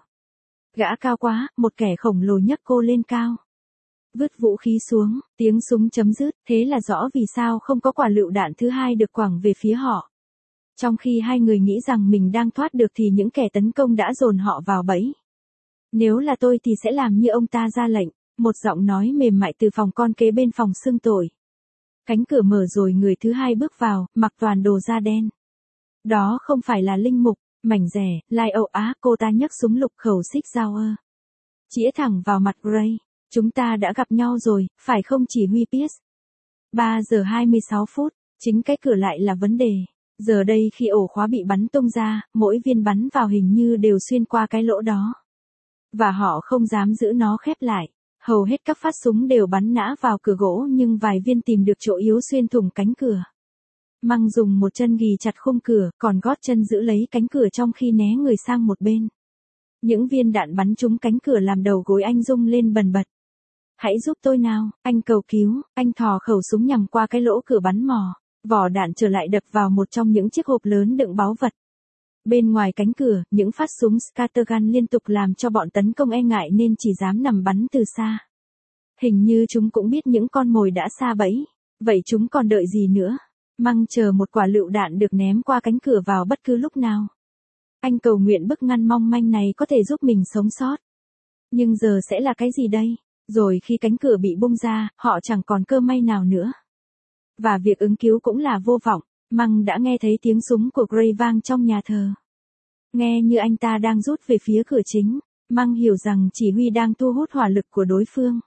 Gã cao quá, một kẻ khổng lồ nhấc cô lên cao. Vứt vũ khí xuống, tiếng súng chấm dứt, thế là rõ vì sao không có quả lựu đạn thứ hai được quẳng về phía họ. Trong khi hai người nghĩ rằng mình đang thoát được thì những kẻ tấn công đã dồn họ vào bẫy. Nếu là tôi thì sẽ làm như ông ta ra lệnh. Một giọng nói mềm mại từ phòng con kế bên phòng xưng tội. Cánh cửa mở rồi người thứ hai bước vào, mặc toàn đồ da đen. Đó không phải là linh mục, mảnh rẻ, lai âu á, cô ta nhấc súng lục khẩu xích dao ơ. Chĩa thẳng vào mặt Ray. Chúng ta đã gặp nhau rồi, phải không chỉ huy Pierce? ba giờ hai mươi sáu phút, chính cái cửa lại là vấn đề. Giờ đây khi ổ khóa bị bắn tung ra, mỗi viên bắn vào hình như đều xuyên qua cái lỗ đó. Và họ không dám giữ nó khép lại. Hầu hết các phát súng đều bắn nã vào cửa gỗ nhưng vài viên tìm được chỗ yếu xuyên thủng cánh cửa. Măng dùng một chân ghì chặt khung cửa, còn gót chân giữ lấy cánh cửa trong khi né người sang một bên. Những viên đạn bắn trúng cánh cửa làm đầu gối anh rung lên bần bật. Hãy giúp tôi nào, anh cầu cứu, anh thò khẩu súng nhằm qua cái lỗ cửa bắn mò. Vỏ đạn trở lại đập vào một trong những chiếc hộp lớn đựng báu vật. Bên ngoài cánh cửa, những phát súng scattergun liên tục làm cho bọn tấn công e ngại nên chỉ dám nằm bắn từ xa. Hình như chúng cũng biết những con mồi đã sa bẫy. Vậy chúng còn đợi gì nữa? Măng chờ một quả lựu đạn được ném qua cánh cửa vào bất cứ lúc nào. Anh cầu nguyện bức ngăn mong manh này có thể giúp mình sống sót. Nhưng giờ sẽ là cái gì đây? Rồi khi cánh cửa bị bung ra, họ chẳng còn cơ may nào nữa. Và việc ứng cứu cũng là vô vọng. Măng đã nghe thấy tiếng súng của Gray vang trong nhà thờ. Nghe như anh ta đang rút về phía cửa chính. Măng hiểu rằng chỉ huy đang thu hút hỏa lực của đối phương.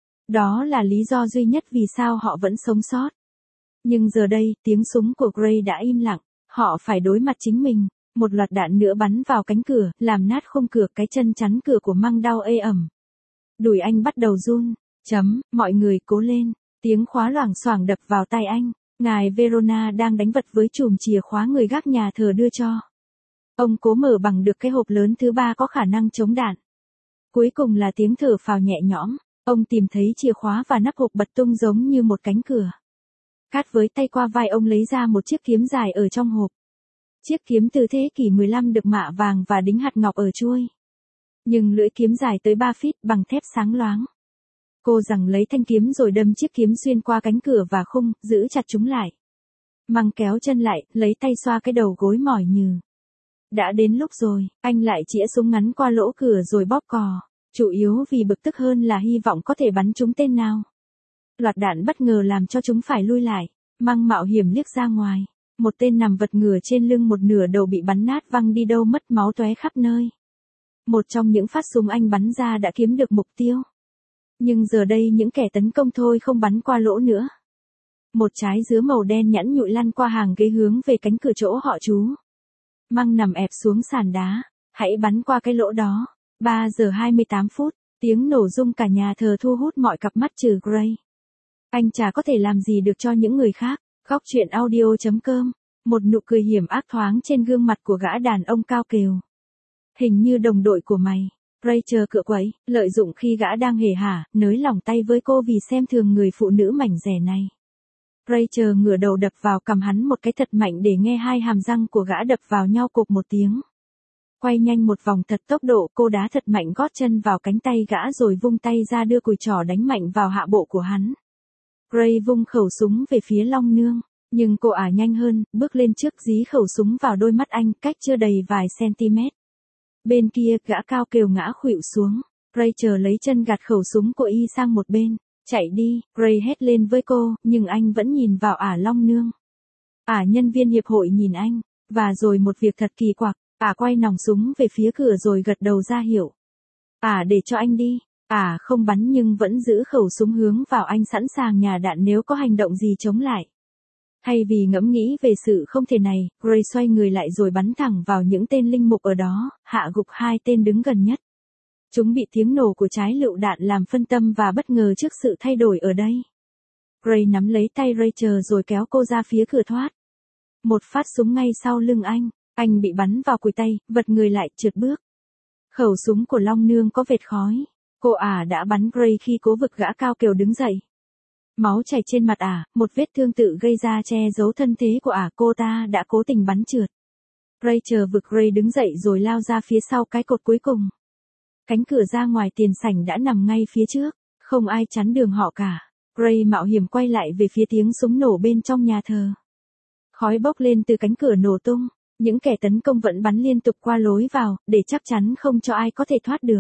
Đó là lý do duy nhất vì sao họ vẫn sống sót. Nhưng giờ đây, tiếng súng của Gray đã im lặng. Họ phải đối mặt chính mình. Một loạt đạn nữa bắn vào cánh cửa, làm nát khung cửa, cái chân chắn cửa của Măng đau ê ẩm. Đùi anh bắt đầu run. Chấm, mọi người cố lên. Tiếng khóa loảng xoảng đập vào tai anh. Ngài Verona đang đánh vật với chùm chìa khóa người gác nhà thờ đưa cho. Ông cố mở bằng được cái hộp lớn thứ ba có khả năng chống đạn. Cuối cùng là tiếng thở phào nhẹ nhõm. Ông tìm thấy chìa khóa và nắp hộp bật tung giống như một cánh cửa. Cát với tay qua vai ông lấy ra một chiếc kiếm dài ở trong hộp. Chiếc kiếm từ thế kỷ mười lăm được mạ vàng và đính hạt ngọc ở chuôi. Nhưng lưỡi kiếm dài tới ba feet bằng thép sáng loáng. Cô rằng lấy thanh kiếm rồi đâm chiếc kiếm xuyên qua cánh cửa và khung, giữ chặt chúng lại. Măng kéo chân lại, lấy tay xoa cái đầu gối mỏi nhừ. Đã đến lúc rồi, anh lại chĩa súng ngắn qua lỗ cửa rồi bóp cò. Chủ yếu vì bực tức hơn là hy vọng có thể bắn trúng tên nào. Loạt đạn bất ngờ làm cho chúng phải lui lại. Măng mạo hiểm liếc ra ngoài. Một tên nằm vật ngửa trên lưng, một nửa đầu bị bắn nát văng đi đâu mất, máu tóe khắp nơi. Một trong những phát súng anh bắn ra đã kiếm được mục tiêu. Nhưng giờ đây những kẻ tấn công thôi không bắn qua lỗ nữa. Một trái dứa màu đen nhẵn nhụi lăn qua hàng ghế hướng về cánh cửa chỗ họ trú. Măng nằm ẹp xuống sàn đá. Hãy bắn qua cái lỗ đó. ba giờ hai mươi tám phút, tiếng nổ rung cả nhà thờ thu hút mọi cặp mắt trừ Gray. Anh chả có thể làm gì được cho những người khác. Góc truyện audio chấm com. Một nụ cười hiểm ác thoáng trên gương mặt của gã đàn ông cao kều. Hình như đồng đội của mày. Rachel cựa quậy, lợi dụng khi gã đang hề hả, nới lỏng tay với cô vì xem thường người phụ nữ mảnh rẻ này. Rachel ngửa đầu đập vào cằm hắn một cái thật mạnh để nghe hai hàm răng của gã đập vào nhau cộp một tiếng. Quay nhanh một vòng thật tốc độ, cô đá thật mạnh gót chân vào cánh tay gã rồi vung tay ra đưa cùi trỏ đánh mạnh vào hạ bộ của hắn. Gray vung khẩu súng về phía Long Nương, nhưng cô ả nhanh hơn, bước lên trước dí khẩu súng vào đôi mắt anh cách chưa đầy vài cm. Bên kia, gã cao kều ngã khuỵu xuống. Rachel lấy chân gạt khẩu súng của y sang một bên. Chạy đi, Gray hét lên với cô, nhưng anh vẫn nhìn vào ả Long Nương. Ả nhân viên hiệp hội nhìn anh, và rồi một việc thật kỳ quặc, ả quay nòng súng về phía cửa rồi gật đầu ra hiệu. Ả để cho anh đi. Ả không bắn nhưng vẫn giữ khẩu súng hướng vào anh sẵn sàng nhả đạn nếu có hành động gì chống lại. Thay vì ngẫm nghĩ về sự không thể này, Gray xoay người lại rồi bắn thẳng vào những tên linh mục ở đó, hạ gục hai tên đứng gần nhất. Chúng bị tiếng nổ của trái lựu đạn làm phân tâm và bất ngờ trước sự thay đổi ở đây. Gray nắm lấy tay Rachel rồi kéo cô ra phía cửa thoát. Một phát súng ngay sau lưng anh, anh bị bắn vào cùi tay, vật người lại trượt bước. Khẩu súng của Long Nương có vệt khói. Cô ả đã bắn Gray khi cố vực gã cao kều đứng dậy. Máu chảy trên mặt ả, một vết thương tự gây ra che giấu thân thế của ả, cô ta đã cố tình bắn trượt. Rachel vực Gray đứng dậy rồi lao ra phía sau cái cột cuối cùng. Cánh cửa ra ngoài tiền sảnh đã nằm ngay phía trước, không ai chắn đường họ cả. Gray mạo hiểm quay lại về phía tiếng súng nổ bên trong nhà thờ. Khói bốc lên từ cánh cửa nổ tung, những kẻ tấn công vẫn bắn liên tục qua lối vào, để chắc chắn không cho ai có thể thoát được.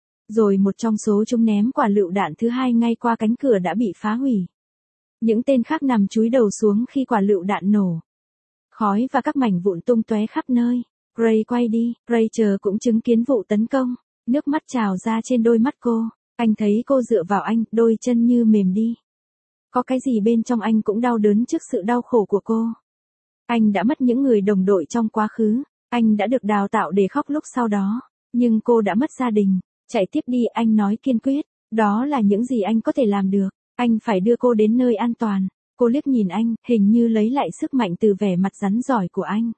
Rồi một trong số chúng ném quả lựu đạn thứ hai ngay qua cánh cửa đã bị phá hủy. Những tên khác nằm chúi đầu xuống khi quả lựu đạn nổ. Khói và các mảnh vụn tung tóe khắp nơi. Gray quay đi, Rachel cũng chứng kiến vụ tấn công. Nước mắt trào ra trên đôi mắt cô. Anh thấy cô dựa vào anh, đôi chân như mềm đi. Có cái gì bên trong anh cũng đau đớn trước sự đau khổ của cô. Anh đã mất những người đồng đội trong quá khứ. Anh đã được đào tạo để khóc lúc sau đó. Nhưng cô đã mất gia đình. Chạy tiếp đi, anh nói kiên quyết. Đó là những gì anh có thể làm được. Anh phải đưa cô đến nơi an toàn. Cô liếc nhìn anh, hình như lấy lại sức mạnh từ vẻ mặt rắn giỏi của anh.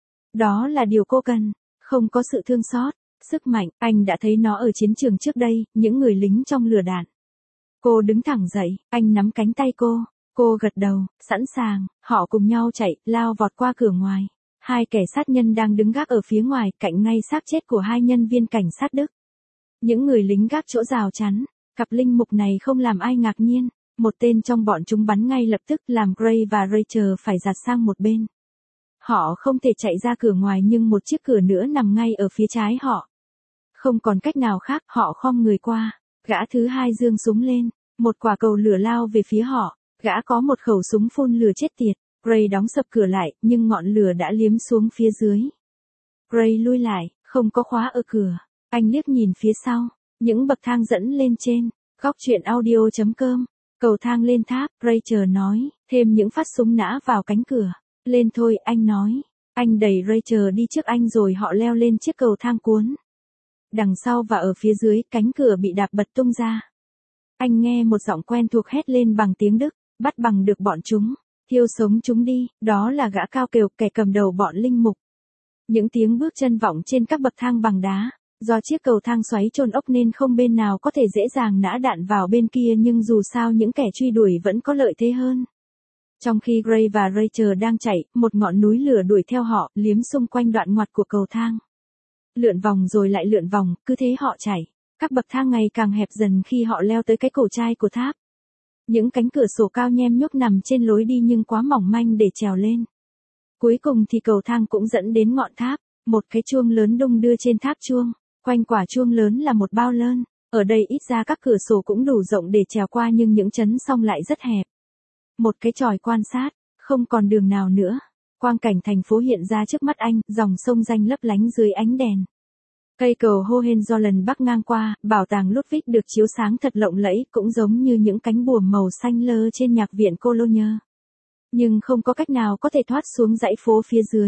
Đó là điều cô cần, không có sự thương xót, sức mạnh, anh đã thấy nó ở chiến trường trước đây, những người lính trong lửa đạn. Cô đứng thẳng dậy, anh nắm cánh tay cô, cô gật đầu, sẵn sàng, họ cùng nhau chạy, lao vọt qua cửa ngoài. Hai kẻ sát nhân đang đứng gác ở phía ngoài, cạnh ngay xác chết của hai nhân viên cảnh sát Đức. Những người lính gác chỗ rào chắn, cặp linh mục này không làm ai ngạc nhiên, một tên trong bọn chúng bắn ngay lập tức làm Gray và Rachel phải giạt sang một bên. Họ không thể chạy ra cửa ngoài nhưng một chiếc cửa nữa nằm ngay ở phía trái họ. Không còn cách nào khác, họ khom người qua, gã thứ hai giương súng lên, một quả cầu lửa lao về phía họ, gã có một khẩu súng phun lửa chết tiệt. Gray đóng sập cửa lại, nhưng ngọn lửa đã liếm xuống phía dưới. Gray lui lại, không có khóa ở cửa. Anh liếc nhìn phía sau, những bậc thang dẫn lên trên. Góc truyện audio chấm com. Cầu thang lên tháp, Rachel nói, thêm những phát súng nã vào cánh cửa. Lên thôi, anh nói. Anh đẩy Rachel đi trước anh rồi họ leo lên chiếc cầu thang cuốn. Đằng sau và ở phía dưới, cánh cửa bị đạp bật tung ra. Anh nghe một giọng quen thuộc hét lên bằng tiếng Đức, bắt bằng được bọn chúng. Thiêu sống chúng đi, đó là gã cao kèo, kẻ cầm đầu bọn linh mục. Những tiếng bước chân vọng trên các bậc thang bằng đá, do chiếc cầu thang xoáy chôn ốc nên không bên nào có thể dễ dàng nã đạn vào bên kia nhưng dù sao những kẻ truy đuổi vẫn có lợi thế hơn. Trong khi Gray và Rachel đang chạy, một ngọn núi lửa đuổi theo họ, liếm xung quanh đoạn ngoặt của cầu thang. Lượn vòng rồi lại lượn vòng, cứ thế họ chạy. Các bậc thang ngày càng hẹp dần khi họ leo tới cái cổ chai của tháp. Những cánh cửa sổ cao nhem nhuốc nằm trên lối đi nhưng quá mỏng manh để trèo lên. Cuối cùng thì cầu thang cũng dẫn đến ngọn tháp, một cái chuông lớn đung đưa trên tháp chuông, quanh quả chuông lớn là một bao lơn, ở đây ít ra các cửa sổ cũng đủ rộng để trèo qua nhưng những chấn song lại rất hẹp. Một cái chòi quan sát, không còn đường nào nữa. Quang cảnh thành phố hiện ra trước mắt anh, dòng sông Danh lấp lánh dưới ánh đèn. Cây cầu Hohenzollern bắc ngang qua, bảo tàng Ludwig được chiếu sáng thật lộng lẫy, cũng giống như những cánh buồm màu xanh lơ trên nhạc viện Cologne. Nhưng không có cách nào có thể thoát xuống dãy phố phía dưới.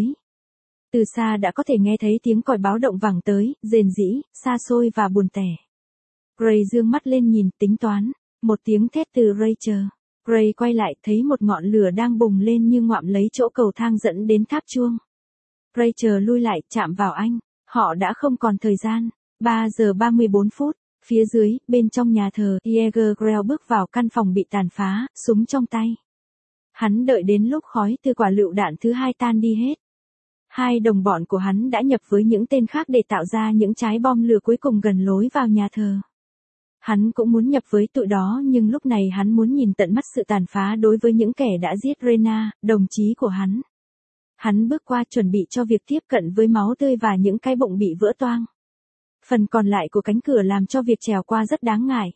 Từ xa đã có thể nghe thấy tiếng còi báo động vẳng tới, rền rĩ, xa xôi và buồn tẻ. Gray dương mắt lên nhìn, tính toán, một tiếng thét từ Rachel. Gray quay lại, thấy một ngọn lửa đang bùng lên như ngoạm lấy chỗ cầu thang dẫn đến tháp chuông. Rachel lui lại, chạm vào anh. Họ đã không còn thời gian. ba giờ ba mươi bốn phút. Phía dưới, bên trong nhà thờ, Jäger Grell bước vào căn phòng bị tàn phá, súng trong tay. Hắn đợi đến lúc khói từ quả lựu đạn thứ hai tan đi hết. Hai đồng bọn của hắn đã nhập với những tên khác để tạo ra những trái bom lửa cuối cùng gần lối vào nhà thờ. Hắn cũng muốn nhập với tụi đó nhưng lúc này hắn muốn nhìn tận mắt sự tàn phá đối với những kẻ đã giết Rena, đồng chí của hắn. Hắn bước qua chuẩn bị cho việc tiếp cận với máu tươi và những cái bụng bị vỡ toang. Phần còn lại của cánh cửa làm cho việc trèo qua rất đáng ngại.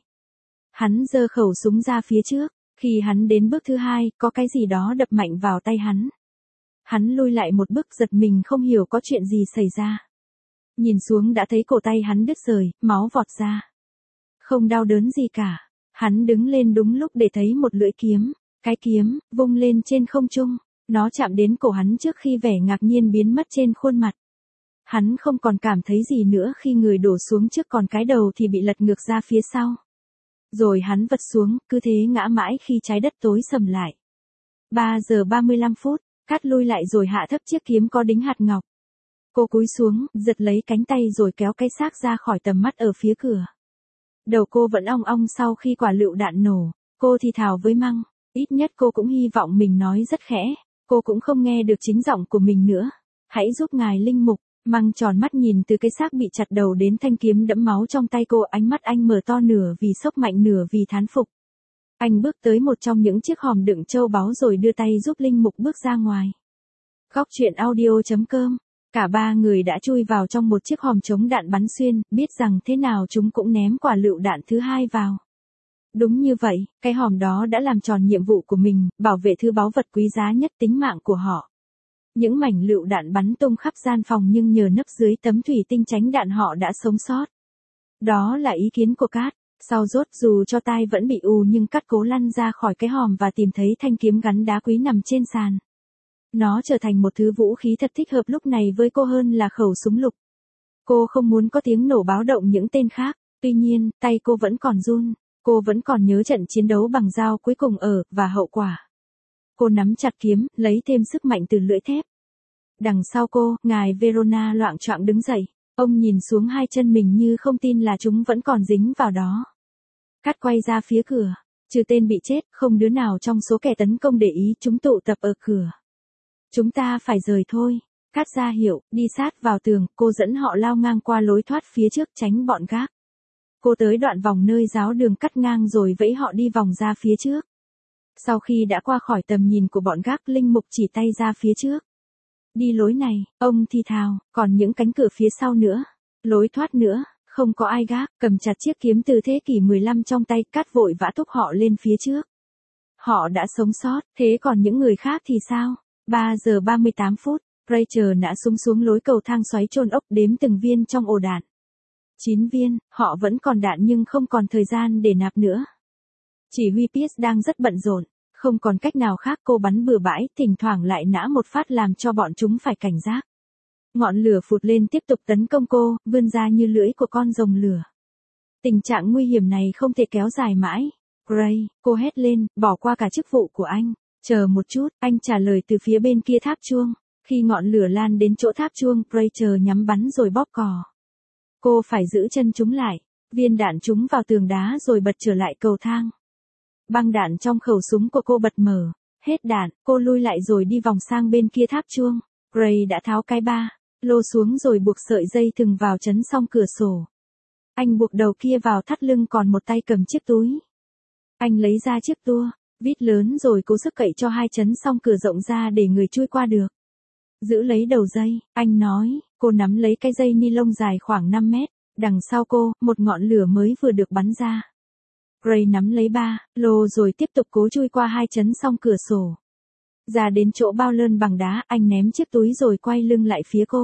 Hắn giơ khẩu súng ra phía trước, khi hắn đến bước thứ hai, có cái gì đó đập mạnh vào tay hắn. Hắn lui lại một bước giật mình không hiểu có chuyện gì xảy ra. Nhìn xuống đã thấy cổ tay hắn đứt rời, máu vọt ra. Không đau đớn gì cả. Hắn đứng lên đúng lúc để thấy một lưỡi kiếm. Cái kiếm, vung lên trên không trung. Nó chạm đến cổ hắn trước khi vẻ ngạc nhiên biến mất trên khuôn mặt. Hắn không còn cảm thấy gì nữa khi người đổ xuống trước còn cái đầu thì bị lật ngược ra phía sau. Rồi hắn vật xuống, cứ thế ngã mãi khi trái đất tối sầm lại. ba giờ ba mươi lăm phút, Cát lui lại rồi hạ thấp chiếc kiếm có đính hạt ngọc. Cô cúi xuống, giật lấy cánh tay rồi kéo cái xác ra khỏi tầm mắt ở phía cửa. Đầu cô vẫn ong ong sau khi quả lựu đạn nổ, cô thì thào với Măng, ít nhất cô cũng hy vọng mình nói rất khẽ, cô cũng không nghe được chính giọng của mình nữa. Hãy giúp ngài linh mục. Măng tròn mắt nhìn từ cái xác bị chặt đầu đến thanh kiếm đẫm máu trong tay cô, ánh mắt anh mở to nửa vì sốc mạnh nửa vì thán phục. Anh bước tới một trong những chiếc hòm đựng châu báu rồi đưa tay giúp linh mục bước ra ngoài. Góc truyện audio chấm com. Cả ba người đã chui vào trong một chiếc hòm chống đạn bắn xuyên, biết rằng thế nào chúng cũng ném quả lựu đạn thứ hai vào. Đúng như vậy, cái hòm đó đã làm tròn nhiệm vụ của mình, bảo vệ thứ báu vật quý giá nhất, tính mạng của họ. Những mảnh lựu đạn bắn tung khắp gian phòng nhưng nhờ nấp dưới tấm thủy tinh tránh đạn họ đã sống sót. Đó là ý kiến của Cát. Sau rốt dù cho tai vẫn bị ù nhưng Cát cố lăn ra khỏi cái hòm và tìm thấy thanh kiếm gắn đá quý nằm trên sàn. Nó trở thành một thứ vũ khí thật thích hợp lúc này với cô hơn là khẩu súng lục. Cô không muốn có tiếng nổ báo động những tên khác, tuy nhiên, tay cô vẫn còn run. Cô vẫn còn nhớ trận chiến đấu bằng dao cuối cùng ở, và hậu quả. Cô nắm chặt kiếm, lấy thêm sức mạnh từ lưỡi thép. Đằng sau cô, ngài Verona loạng choạng đứng dậy. Ông nhìn xuống hai chân mình như không tin là chúng vẫn còn dính vào đó. Cắt quay ra phía cửa. Trừ tên bị chết, không đứa nào trong số kẻ tấn công để ý, chúng tụ tập ở cửa. Chúng ta phải rời thôi. Cắt ra hiệu, đi sát vào tường, cô dẫn họ lao ngang qua lối thoát phía trước tránh bọn gác. Cô tới đoạn vòng nơi giáo đường cắt ngang rồi vẫy họ đi vòng ra phía trước. Sau khi đã qua khỏi tầm nhìn của bọn gác, linh mục chỉ tay ra phía trước. Đi lối này, ông thì thào, còn những cánh cửa phía sau nữa. Lối thoát nữa, không có ai gác, cầm chặt chiếc kiếm từ thế kỷ mười lăm trong tay, Cắt vội vã thúc họ lên phía trước. Họ đã sống sót, thế còn những người khác thì sao? ba giờ ba mươi tám phút, Rachel nã súng xuống lối cầu thang xoáy chôn ốc, đếm từng viên trong ổ đạn. chín viên, họ vẫn còn đạn nhưng không còn thời gian để nạp nữa. Chỉ huy Pierce đang rất bận rộn, không còn cách nào khác, cô bắn bừa bãi, thỉnh thoảng lại nã một phát làm cho bọn chúng phải cảnh giác. Ngọn lửa phụt lên tiếp tục tấn công cô, vươn ra như lưỡi của con rồng lửa. Tình trạng nguy hiểm này không thể kéo dài mãi. Gray, cô hét lên, bỏ qua cả chức vụ của anh. Chờ một chút, anh trả lời từ phía bên kia tháp chuông. Khi ngọn lửa lan đến chỗ tháp chuông, Rachel nhắm bắn rồi bóp cò. Cô phải giữ chân chúng lại. Viên đạn trúng vào tường đá rồi bật trở lại cầu thang. Băng đạn trong khẩu súng của cô bật mở. Hết đạn, cô lui lại rồi đi vòng sang bên kia tháp chuông. Gray đã tháo cái ba lô xuống rồi buộc sợi dây thừng vào chấn song cửa sổ. Anh buộc đầu kia vào thắt lưng, còn một tay cầm chiếc túi. Anh lấy ra chiếc tua, vít lớn rồi cố sức cậy cho hai chấn song cửa rộng ra để người chui qua được. Giữ lấy đầu dây, anh nói, cô nắm lấy cái dây ni lông dài khoảng năm mét, đằng sau cô, một ngọn lửa mới vừa được bắn ra. Gray nắm lấy ba lô rồi tiếp tục cố chui qua hai chấn song cửa sổ. Ra đến chỗ bao lơn bằng đá, anh ném chiếc túi rồi quay lưng lại phía cô.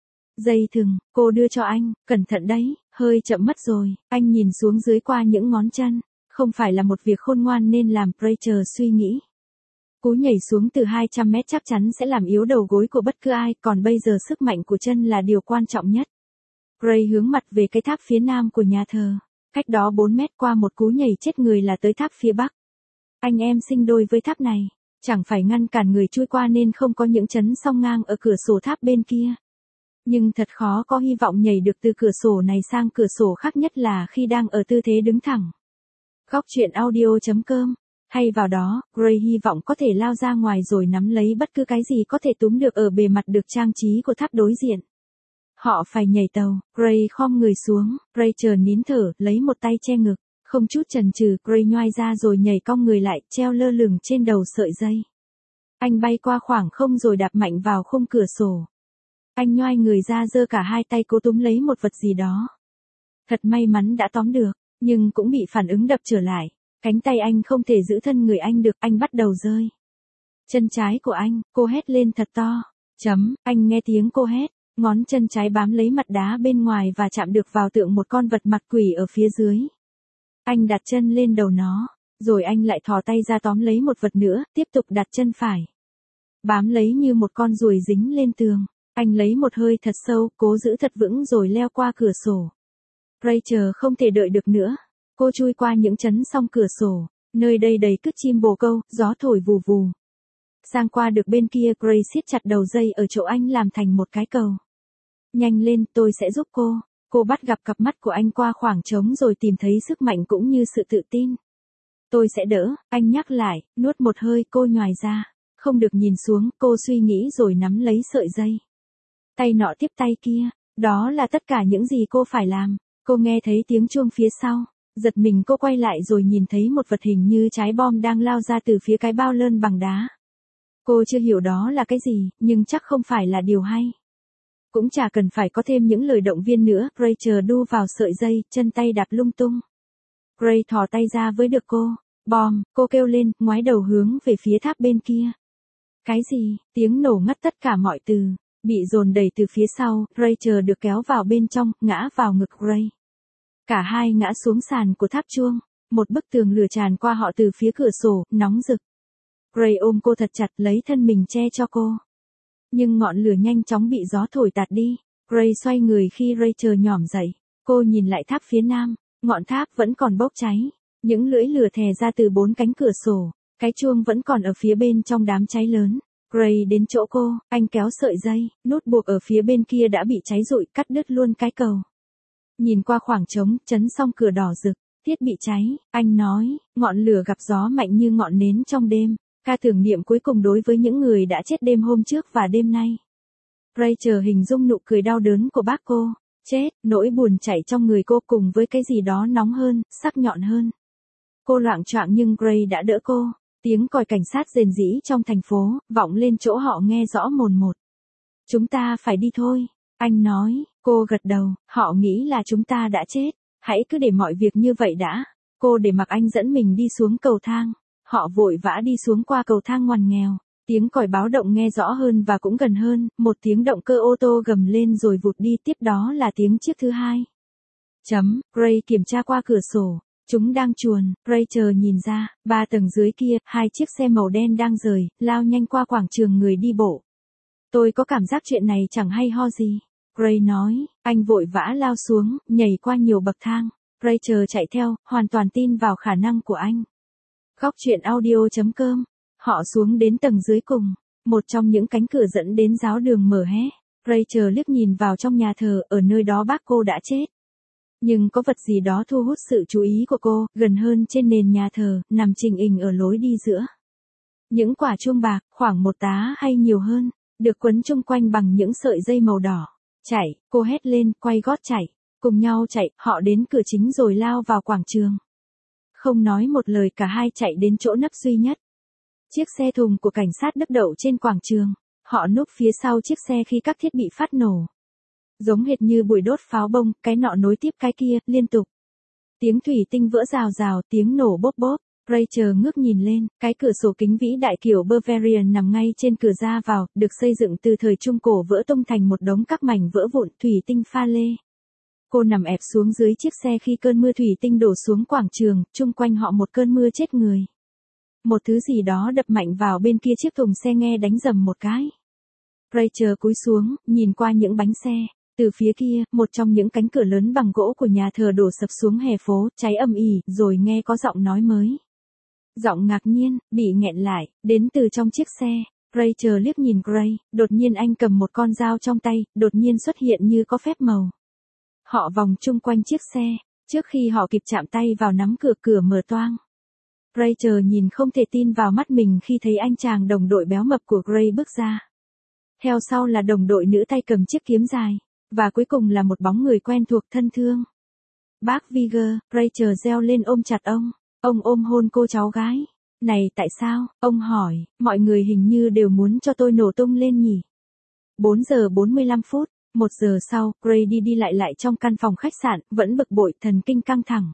Dây thừng, cô đưa cho anh, cẩn thận đấy, hơi chậm mất rồi. Anh nhìn xuống dưới qua những ngón chân. Không phải là một việc khôn ngoan nên làm, Rachel suy nghĩ. Cú nhảy xuống từ hai trăm mét chắc chắn sẽ làm yếu đầu gối của bất cứ ai, còn bây giờ sức mạnh của chân là điều quan trọng nhất. Gray hướng mặt về cái tháp phía nam của nhà thờ. Cách đó bốn mét, qua một cú nhảy chết người là tới tháp phía bắc. Anh em sinh đôi với tháp này. Chẳng phải ngăn cản người chui qua nên không có những chấn song ngang ở cửa sổ tháp bên kia. Nhưng thật khó có hy vọng nhảy được từ cửa sổ này sang cửa sổ khác, nhất là khi đang ở tư thế đứng thẳng. Góc truyện audio chấm com. Thay vào đó, Gray hy vọng có thể lao ra ngoài rồi nắm lấy bất cứ cái gì có thể túm được ở bề mặt được trang trí của tháp đối diện. Họ phải nhảy tàu. Gray khom người xuống, Rachel nín thở, lấy một tay che ngực. Không chút chần chừ, Gray nhoai ra rồi nhảy cong người lại, treo lơ lửng trên đầu sợi dây. Anh bay qua khoảng không rồi đạp mạnh vào khung cửa sổ. Anh nhoai người ra, giơ cả hai tay cố túm lấy một vật gì đó. Thật may mắn đã tóm được, nhưng cũng bị phản ứng đập trở lại. Cánh tay anh không thể giữ thân người anh được, anh bắt đầu rơi. Chân trái của anh, cô hét lên thật to. Chấm, anh nghe tiếng cô hét. Ngón chân trái bám lấy mặt đá bên ngoài và chạm được vào tượng một con vật mặt quỷ ở phía dưới. Anh đặt chân lên đầu nó, rồi anh lại thò tay ra tóm lấy một vật nữa, tiếp tục đặt chân phải. Bám lấy như một con ruồi dính lên tường. Anh lấy một hơi thật sâu, cố giữ thật vững rồi leo qua cửa sổ. Rachel không thể đợi được nữa. Cô chui qua những chấn song cửa sổ. Nơi đây đầy cứt chim bồ câu, gió thổi vù vù. Sang qua được bên kia, Gray siết chặt đầu dây ở chỗ anh làm thành một cái cầu. Nhanh lên, tôi sẽ giúp cô. Cô bắt gặp cặp mắt của anh qua khoảng trống rồi tìm thấy sức mạnh cũng như sự tự tin. Tôi sẽ đỡ, anh nhắc lại, nuốt một hơi, cô nhoài ra. Không được nhìn xuống, cô suy nghĩ rồi nắm lấy sợi dây. Tay nọ tiếp tay kia, đó là tất cả những gì cô phải làm. Cô nghe thấy tiếng chuông phía sau, giật mình cô quay lại rồi nhìn thấy một vật hình như trái bom đang lao ra từ phía cái bao lơn bằng đá. Cô chưa hiểu đó là cái gì, nhưng chắc không phải là điều hay. Cũng chả cần phải có thêm những lời động viên nữa, Rachel đu vào sợi dây, chân tay đạp lung tung. Gray thò tay ra với được cô. Bom, cô kêu lên, ngoái đầu hướng về phía tháp bên kia. Cái gì? Tiếng nổ ngắt tất cả mọi từ. Bị dồn đẩy từ phía sau, Rachel được kéo vào bên trong, ngã vào ngực Gray. Cả hai ngã xuống sàn của tháp chuông. Một bức tường lửa tràn qua họ từ phía cửa sổ, nóng rực. Gray ôm cô thật chặt, lấy thân mình che cho cô. Nhưng ngọn lửa nhanh chóng bị gió thổi tạt đi. Gray xoay người khi Rachel nhỏm dậy. Cô nhìn lại tháp phía nam. Ngọn tháp vẫn còn bốc cháy. Những lưỡi lửa thè ra từ bốn cánh cửa sổ. Cái chuông vẫn còn ở phía bên trong đám cháy lớn. Gray đến chỗ cô, anh kéo sợi dây, nút buộc ở phía bên kia đã bị cháy rụi, cắt đứt luôn cái cầu. Nhìn qua khoảng trống, chấn xong cửa đỏ rực, thiết bị cháy, anh nói, ngọn lửa gặp gió mạnh như ngọn nến trong đêm, ca tưởng niệm cuối cùng đối với những người đã chết đêm hôm trước và đêm nay. Gray chờ hình dung nụ cười đau đớn của bác cô, chết, nỗi buồn chảy trong người cô cùng với cái gì đó nóng hơn, sắc nhọn hơn. Cô loạng choạng nhưng Gray đã đỡ cô. Tiếng còi cảnh sát rền rĩ trong thành phố, vọng lên chỗ họ nghe rõ mồn một. Chúng ta phải đi thôi, anh nói, cô gật đầu, họ nghĩ là chúng ta đã chết, hãy cứ để mọi việc như vậy đã. Cô để mặc anh dẫn mình đi xuống cầu thang, họ vội vã đi xuống qua cầu thang ngoằn nghèo, tiếng còi báo động nghe rõ hơn và cũng gần hơn, một tiếng động cơ ô tô gầm lên rồi vụt đi, tiếp đó là tiếng chiếc thứ hai. Chấm, Gray kiểm tra qua cửa sổ. Chúng đang chuồn, Rachel nhìn ra, ba tầng dưới kia, hai chiếc xe màu đen đang rời, lao nhanh qua quảng trường người đi bộ. Tôi có cảm giác chuyện này chẳng hay ho gì. Gray nói, anh vội vã lao xuống, nhảy qua nhiều bậc thang. Rachel chạy theo, hoàn toàn tin vào khả năng của anh. Góc truyện audio chấm com. Họ xuống đến tầng dưới cùng. Một trong những cánh cửa dẫn đến giáo đường mở hé. Rachel liếc nhìn vào trong nhà thờ, ở nơi đó bác cô đã chết. Nhưng có vật gì đó thu hút sự chú ý của cô, gần hơn trên nền nhà thờ, nằm trình hình ở lối đi giữa. Những quả chuông bạc, khoảng một tá hay nhiều hơn, được quấn chung quanh bằng những sợi dây màu đỏ. Chạy, cô hét lên, quay gót chạy. Cùng nhau chạy, họ đến cửa chính rồi lao vào quảng trường. Không nói một lời cả hai chạy đến chỗ nấp duy nhất. Chiếc xe thùng của cảnh sát đấp đậu trên quảng trường. Họ núp phía sau chiếc xe khi các thiết bị phát nổ. Giống hệt như buổi đốt pháo bông, cái nọ nối tiếp cái kia, liên tục. Tiếng thủy tinh vỡ rào rào, tiếng nổ bốp bốp. Rachel ngước nhìn lên, cái cửa sổ kính vĩ đại kiểu Bavarian nằm ngay trên cửa ra vào, được xây dựng từ thời Trung Cổ vỡ tung thành một đống các mảnh vỡ vụn thủy tinh pha lê. Cô nằm ẹp xuống dưới chiếc xe khi cơn mưa thủy tinh đổ xuống quảng trường, chung quanh họ một cơn mưa chết người. Một thứ gì đó đập mạnh vào bên kia chiếc thùng xe nghe đánh rầm một cái. Rachel cúi xuống, nhìn qua những bánh xe. Từ phía kia, một trong những cánh cửa lớn bằng gỗ của nhà thờ đổ sập xuống hè phố, cháy ầm ĩ, rồi nghe có giọng nói mới. Giọng ngạc nhiên, bị nghẹn lại, đến từ trong chiếc xe. Rachel liếc nhìn Gray, đột nhiên anh cầm một con dao trong tay, đột nhiên xuất hiện như có phép màu. Họ vòng chung quanh chiếc xe, trước khi họ kịp chạm tay vào nắm cửa, cửa mở toang. Rachel nhìn không thể tin vào mắt mình khi thấy anh chàng đồng đội béo mập của Gray bước ra. Theo sau là đồng đội nữ tay cầm chiếc kiếm dài. Và cuối cùng là một bóng người quen thuộc thân thương. Bác Vigor, Rachel reo lên ôm chặt ông. Ông ôm hôn cô cháu gái. Này tại sao, ông hỏi, mọi người hình như đều muốn cho tôi nổ tung lên nhỉ. bốn giờ bốn mươi lăm phút, một giờ sau, Gray đi đi lại lại trong căn phòng khách sạn, vẫn bực bội, thần kinh căng thẳng.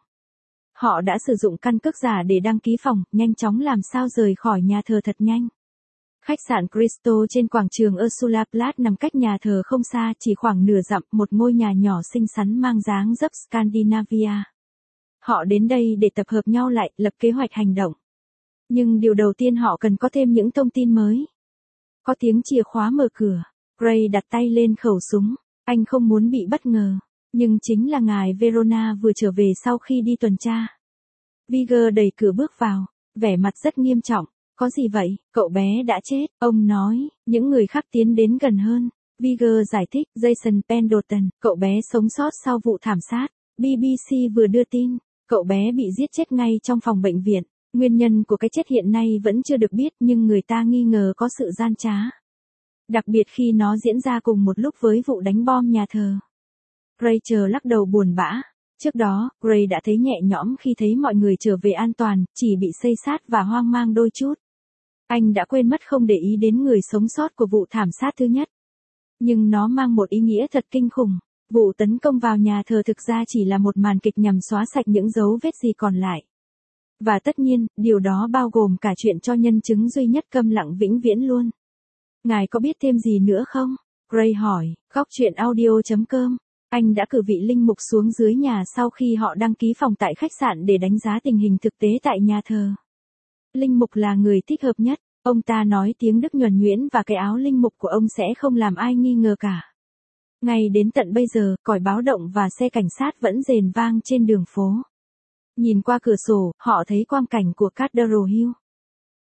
Họ đã sử dụng căn cước giả để đăng ký phòng, nhanh chóng làm sao rời khỏi nhà thờ thật nhanh. Khách sạn Crystal trên quảng trường Ursula Plath nằm cách nhà thờ không xa, chỉ khoảng nửa dặm, một ngôi nhà nhỏ xinh xắn mang dáng dấp Scandinavia. Họ đến đây để tập hợp nhau lại, lập kế hoạch hành động. Nhưng điều đầu tiên họ cần có thêm những thông tin mới. Có tiếng chìa khóa mở cửa. Gray đặt tay lên khẩu súng. Anh không muốn bị bất ngờ. Nhưng chính là ngài Verona vừa trở về sau khi đi tuần tra. Vigor đẩy cửa bước vào, vẻ mặt rất nghiêm trọng. Có gì vậy, cậu bé đã chết, ông nói, những người khác tiến đến gần hơn. Vigor giải thích, Jason Pendleton, cậu bé sống sót sau vụ thảm sát. bê bê xê vừa đưa tin, cậu bé bị giết chết ngay trong phòng bệnh viện. Nguyên nhân của cái chết hiện nay vẫn chưa được biết nhưng người ta nghi ngờ có sự gian trá. Đặc biệt khi nó diễn ra cùng một lúc với vụ đánh bom nhà thờ. Rachel lắc đầu buồn bã. Trước đó, Gray đã thấy nhẹ nhõm khi thấy mọi người trở về an toàn, chỉ bị xây sát và hoang mang đôi chút. Anh đã quên mất không để ý đến người sống sót của vụ thảm sát thứ nhất. Nhưng nó mang một ý nghĩa thật kinh khủng. Vụ tấn công vào nhà thờ thực ra chỉ là một màn kịch nhằm xóa sạch những dấu vết gì còn lại. Và tất nhiên, điều đó bao gồm cả chuyện cho nhân chứng duy nhất câm lặng vĩnh viễn luôn. Ngài có biết thêm gì nữa không? Gray hỏi, góc truyện audio chấm com. Anh đã cử vị linh mục xuống dưới nhà sau khi họ đăng ký phòng tại khách sạn để đánh giá tình hình thực tế tại nhà thờ. Linh mục là người thích hợp nhất, ông ta nói tiếng Đức nhuần nhuyễn và cái áo linh mục của ông sẽ không làm ai nghi ngờ cả. Ngay đến tận bây giờ, còi báo động và xe cảnh sát vẫn rền vang trên đường phố. Nhìn qua cửa sổ, họ thấy quang cảnh của Cathedral Hill.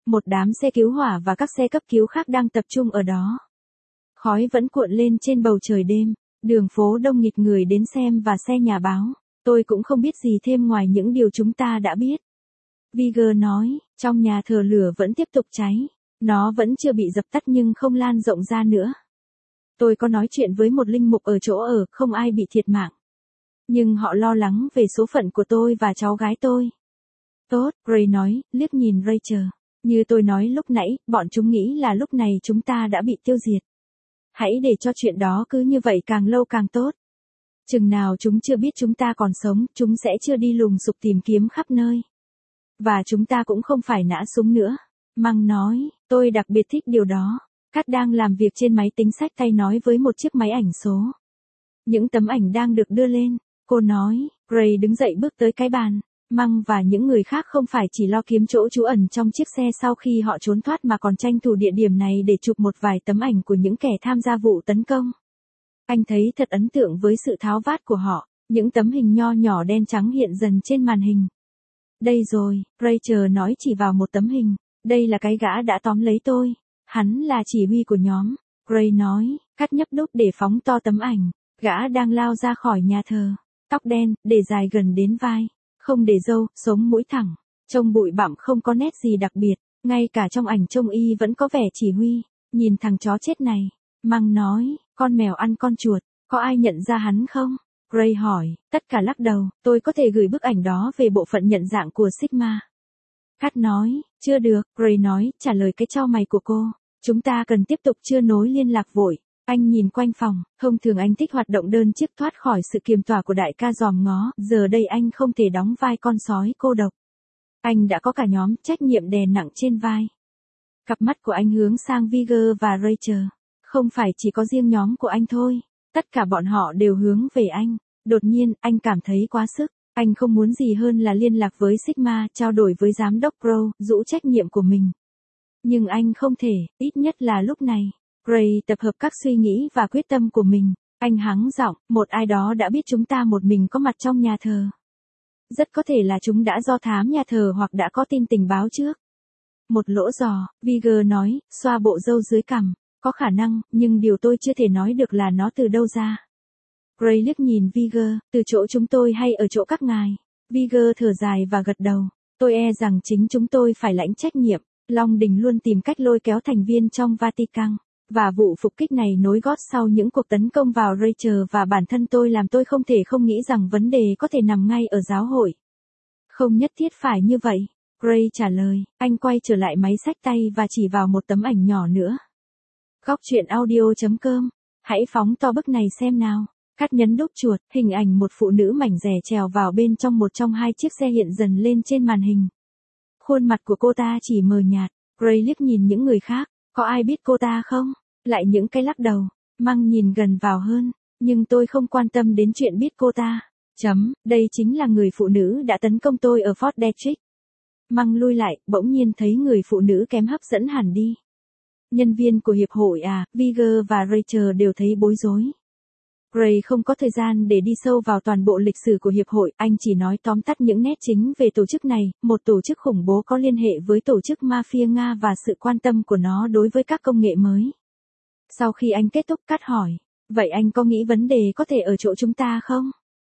Một đám xe cứu hỏa và các xe cấp cứu khác đang tập trung ở đó. Khói vẫn cuộn lên trên bầu trời đêm, đường phố đông nghịt người đến xem và xe nhà báo. Tôi cũng không biết gì thêm ngoài những điều chúng ta đã biết. Viggo nói, trong nhà thờ lửa vẫn tiếp tục cháy. Nó vẫn chưa bị dập tắt nhưng không lan rộng ra nữa. Tôi có nói chuyện với một linh mục ở chỗ ở, không ai bị thiệt mạng. Nhưng họ lo lắng về số phận của tôi và cháu gái tôi. Tốt, Gray nói, liếc nhìn Rachel. Như tôi nói lúc nãy, bọn chúng nghĩ là lúc này chúng ta đã bị tiêu diệt. Hãy để cho chuyện đó cứ như vậy càng lâu càng tốt. Chừng nào chúng chưa biết chúng ta còn sống, chúng sẽ chưa đi lùng sục tìm kiếm khắp nơi. Và chúng ta cũng không phải nã súng nữa. Măng nói, tôi đặc biệt thích điều đó. Kat đang làm việc trên máy tính xách tay nói với một chiếc máy ảnh số. Những tấm ảnh đang được đưa lên. Cô nói, Gray đứng dậy bước tới cái bàn. Măng và những người khác không phải chỉ lo kiếm chỗ trú ẩn trong chiếc xe sau khi họ trốn thoát mà còn tranh thủ địa điểm này để chụp một vài tấm ảnh của những kẻ tham gia vụ tấn công. Anh thấy thật ấn tượng với sự tháo vát của họ, những tấm hình nho nhỏ đen trắng hiện dần trên màn hình. Đây rồi, Rachel nói chỉ vào một tấm hình, đây là cái gã đã tóm lấy tôi, hắn là chỉ huy của nhóm. Gray nói, Cắt nhấp nút để phóng to tấm ảnh, gã đang lao ra khỏi nhà thờ, tóc đen, để dài gần đến vai. Không để râu, sống mũi thẳng, trông bụi bặm không có nét gì đặc biệt, ngay cả trong ảnh trông y vẫn có vẻ chỉ huy. Nhìn thằng chó chết này, Măng nói, con mèo ăn con chuột, có ai nhận ra hắn không? Gray hỏi, tất cả lắc đầu, tôi có thể gửi bức ảnh đó về bộ phận nhận dạng của Sigma. Kat nói, chưa được, Gray nói, trả lời cái chau mày của cô, chúng ta cần tiếp tục chưa nối liên lạc vội. Anh nhìn quanh phòng, thông thường anh thích hoạt động đơn chiếc thoát khỏi sự kiềm tỏa của đại ca dòm ngó, giờ đây anh không thể đóng vai con sói cô độc. Anh đã có cả nhóm trách nhiệm đè nặng trên vai. Cặp mắt của anh hướng sang Viggo và Rachel. Không phải chỉ có riêng nhóm của anh thôi, tất cả bọn họ đều hướng về anh. Đột nhiên, anh cảm thấy quá sức. Anh không muốn gì hơn là liên lạc với Sigma, trao đổi với giám đốc Crow, rũ trách nhiệm của mình. Nhưng anh không thể, ít nhất là lúc này. Gray tập hợp các suy nghĩ và quyết tâm của mình. Anh hắng giọng, một ai đó đã biết chúng ta một mình có mặt trong nhà thờ. Rất có thể là chúng đã do thám nhà thờ hoặc đã có tin tình báo trước. Một lỗ giò, Viggo nói, xoa bộ râu dưới cằm. Có khả năng, nhưng điều tôi chưa thể nói được là nó từ đâu ra. Gray liếc nhìn Viggo, từ chỗ chúng tôi hay ở chỗ các ngài. Viggo thở dài và gật đầu. Tôi e rằng chính chúng tôi phải lãnh trách nhiệm. Long Đình luôn tìm cách lôi kéo thành viên trong Vatican. Và vụ phục kích này nối gót sau những cuộc tấn công vào Rachel và bản thân tôi làm tôi không thể không nghĩ rằng vấn đề có thể nằm ngay ở giáo hội. Không nhất thiết phải như vậy, Gray trả lời. Anh quay trở lại máy xách tay và chỉ vào một tấm ảnh nhỏ nữa. Góc truyện audio chấm com. Hãy phóng to bức này xem nào. Cắt nhấn đốt chuột, hình ảnh một phụ nữ mảnh dẻ trèo vào bên trong một trong hai chiếc xe hiện dần lên trên màn hình. Khuôn mặt của cô ta chỉ mờ nhạt. Gray liếc nhìn những người khác. Có ai biết cô ta không? Lại những cái lắc đầu. Măng nhìn gần vào hơn. Nhưng tôi không quan tâm đến chuyện biết cô ta. Chấm, đây chính là người phụ nữ đã tấn công tôi ở Fort Detrick. Măng lui lại, bỗng nhiên thấy người phụ nữ kém hấp dẫn hẳn đi. Nhân viên của hiệp hội à, Viggo và Rachel đều thấy bối rối. Gray không có thời gian để đi sâu vào toàn bộ lịch sử của hiệp hội, anh chỉ nói tóm tắt những nét chính về tổ chức này, một tổ chức khủng bố có liên hệ với tổ chức mafia Nga và sự quan tâm của nó đối với các công nghệ mới. Sau khi anh kết thúc, Cắt hỏi, vậy anh có nghĩ vấn đề có thể ở chỗ chúng ta không?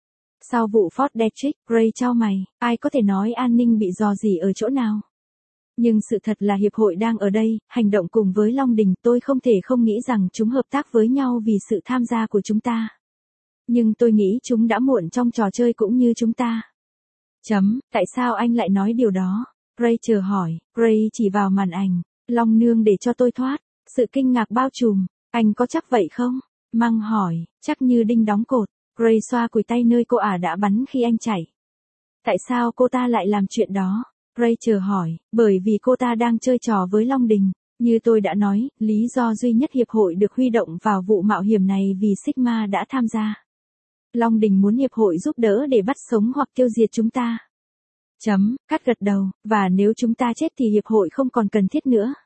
Sau vụ Fort Detrick, Gray chau mày, ai có thể nói an ninh bị rò rỉ ở chỗ nào? Nhưng sự thật là hiệp hội đang ở đây, hành động cùng với Long Đình, tôi không thể không nghĩ rằng chúng hợp tác với nhau vì sự tham gia của chúng ta. Nhưng tôi nghĩ chúng đã muộn trong trò chơi cũng như chúng ta. Chấm, tại sao anh lại nói điều đó? Rachel hỏi, Gray chỉ vào màn ảnh, Long nương để cho tôi thoát, sự kinh ngạc bao trùm, anh có chắc vậy không? Măng hỏi, chắc như đinh đóng cột, Gray xoa cùi tay nơi cô ả đã bắn khi anh chạy. Tại sao cô ta lại làm chuyện đó? Rachel hỏi, bởi vì cô ta đang chơi trò với Long Đình. Như tôi đã nói, lý do duy nhất hiệp hội được huy động vào vụ mạo hiểm này vì Sigma đã tham gia. Long Đình muốn hiệp hội giúp đỡ để bắt sống hoặc tiêu diệt chúng ta. Chấm, Cắt gật đầu, và nếu chúng ta chết thì hiệp hội không còn cần thiết nữa.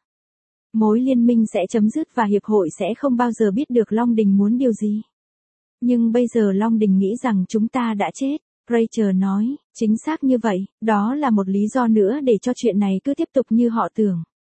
Mối liên minh sẽ chấm dứt và hiệp hội sẽ không bao giờ biết được Long Đình muốn điều gì. Nhưng bây giờ Long Đình nghĩ rằng chúng ta đã chết. Rachel nói, chính xác như vậy, đó là một lý do nữa để cho chuyện này cứ tiếp tục như họ tưởng.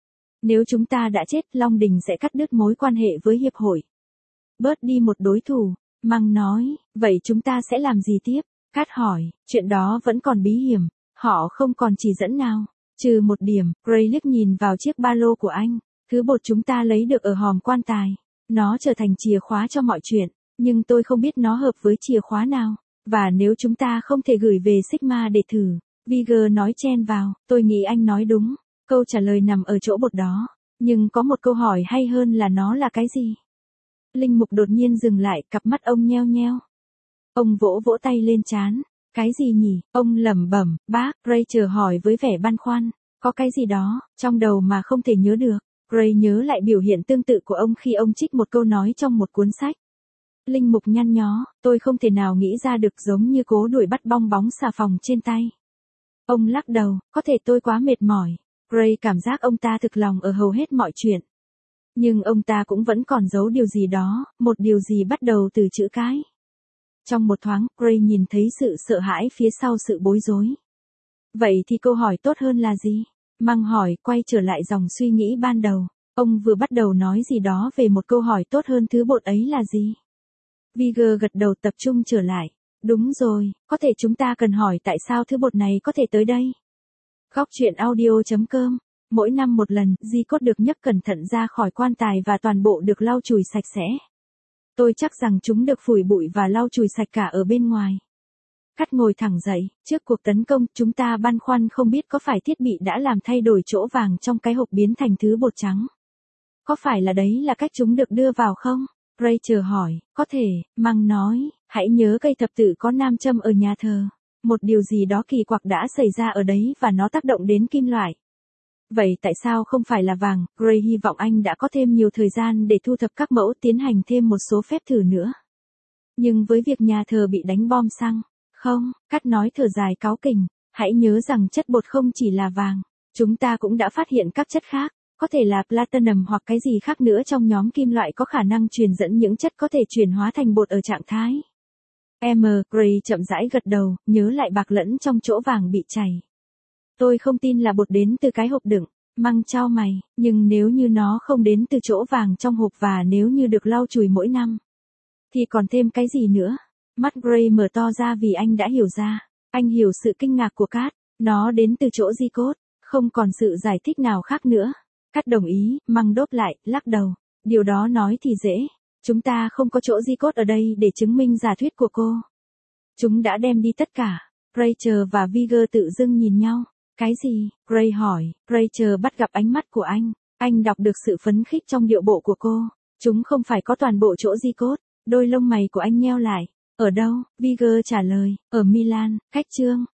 Nếu chúng ta đã chết, Long Đình sẽ cắt đứt mối quan hệ với hiệp hội. Bớt đi một đối thủ, Măng nói, vậy chúng ta sẽ làm gì tiếp? Cát hỏi, chuyện đó vẫn còn bí hiểm, họ không còn chỉ dẫn nào. Trừ một điểm, Gray liếc nhìn vào chiếc ba lô của anh, thứ bột chúng ta lấy được ở hòm quan tài. Nó trở thành chìa khóa cho mọi chuyện, nhưng tôi không biết nó hợp với chìa khóa nào. Và nếu chúng ta không thể gửi về Sigma để thử, Vigor nói chen vào, tôi nghĩ anh nói đúng, câu trả lời nằm ở chỗ bột đó. Nhưng có một câu hỏi hay hơn là nó là cái gì? Linh Mục đột nhiên dừng lại, cặp mắt ông nheo nheo. Ông vỗ vỗ tay lên trán. Cái gì nhỉ? Ông lẩm bẩm, bác, Rachel hỏi với vẻ băn khoăn. Có cái gì đó, trong đầu mà không thể nhớ được. Gray nhớ lại biểu hiện tương tự của ông khi ông trích một câu nói trong một cuốn sách. Linh Mục nhăn nhó, tôi không thể nào nghĩ ra được, giống như cố đuổi bắt bong bóng xà phòng trên tay. Ông lắc đầu, có thể tôi quá mệt mỏi. Gray cảm giác ông ta thực lòng ở hầu hết mọi chuyện. Nhưng ông ta cũng vẫn còn giấu điều gì đó, một điều gì bắt đầu từ chữ cái. Trong một thoáng, Gray nhìn thấy sự sợ hãi phía sau sự bối rối. Vậy thì câu hỏi tốt hơn là gì? Măng hỏi, quay trở lại dòng suy nghĩ ban đầu. Ông vừa bắt đầu nói gì đó về một câu hỏi tốt hơn, thứ bột ấy là gì? Vigor gật đầu, tập trung trở lại. Đúng rồi, có thể chúng ta cần hỏi tại sao thứ bột này có thể tới đây. Góc truyện audio chấm com. Mỗi năm một lần, di cốt được nhấc cẩn thận ra khỏi quan tài và toàn bộ được lau chùi sạch sẽ. Tôi chắc rằng chúng được phủi bụi và lau chùi sạch cả ở bên ngoài. Cắt ngồi thẳng dậy, trước cuộc tấn công, chúng ta băn khoăn không biết có phải thiết bị đã làm thay đổi chỗ vàng trong cái hộp biến thành thứ bột trắng. Có phải là đấy là cách chúng được đưa vào không? Rachel hỏi, có thể, Măng nói, hãy nhớ cây thập tự có nam châm ở nhà thờ. Một điều gì đó kỳ quặc đã xảy ra ở đấy và nó tác động đến kim loại. Vậy tại sao không phải là vàng? Gray hy vọng anh đã có thêm nhiều thời gian để thu thập các mẫu, tiến hành thêm một số phép thử nữa. Nhưng với việc nhà thờ bị đánh bom xăng, không, Cát nói thở dài cáu kỉnh, hãy nhớ rằng chất bột không chỉ là vàng. Chúng ta cũng đã phát hiện các chất khác, có thể là platinum hoặc cái gì khác nữa trong nhóm kim loại có khả năng truyền dẫn những chất có thể chuyển hóa thành bột ở trạng thái. M. Gray chậm rãi gật đầu, nhớ lại bạc lẫn trong chỗ vàng bị chảy. Tôi không tin là bột đến từ cái hộp đựng. Măng chau mày, nhưng nếu như nó không đến từ chỗ vàng trong hộp và nếu như được lau chùi mỗi năm, thì còn thêm cái gì nữa? Mắt Gray mở to ra vì anh đã hiểu ra. Anh hiểu sự kinh ngạc của Cát. Nó đến từ chỗ di cốt, không còn sự giải thích nào khác nữa. Cát đồng ý, Măng đốp lại, lắc đầu. Điều đó nói thì dễ. Chúng ta không có chỗ di cốt ở đây để chứng minh giả thuyết của cô. Chúng đã đem đi tất cả. Rachel và Vigor tự dưng nhìn nhau. Cái gì? Gray hỏi. Rachel bắt gặp ánh mắt của anh. Anh đọc được sự phấn khích trong điệu bộ của cô. Chúng không phải có toàn bộ chỗ di cốt. Đôi lông mày của anh nheo lại. Ở đâu? Vigor trả lời. Ở Milan, cách Trương.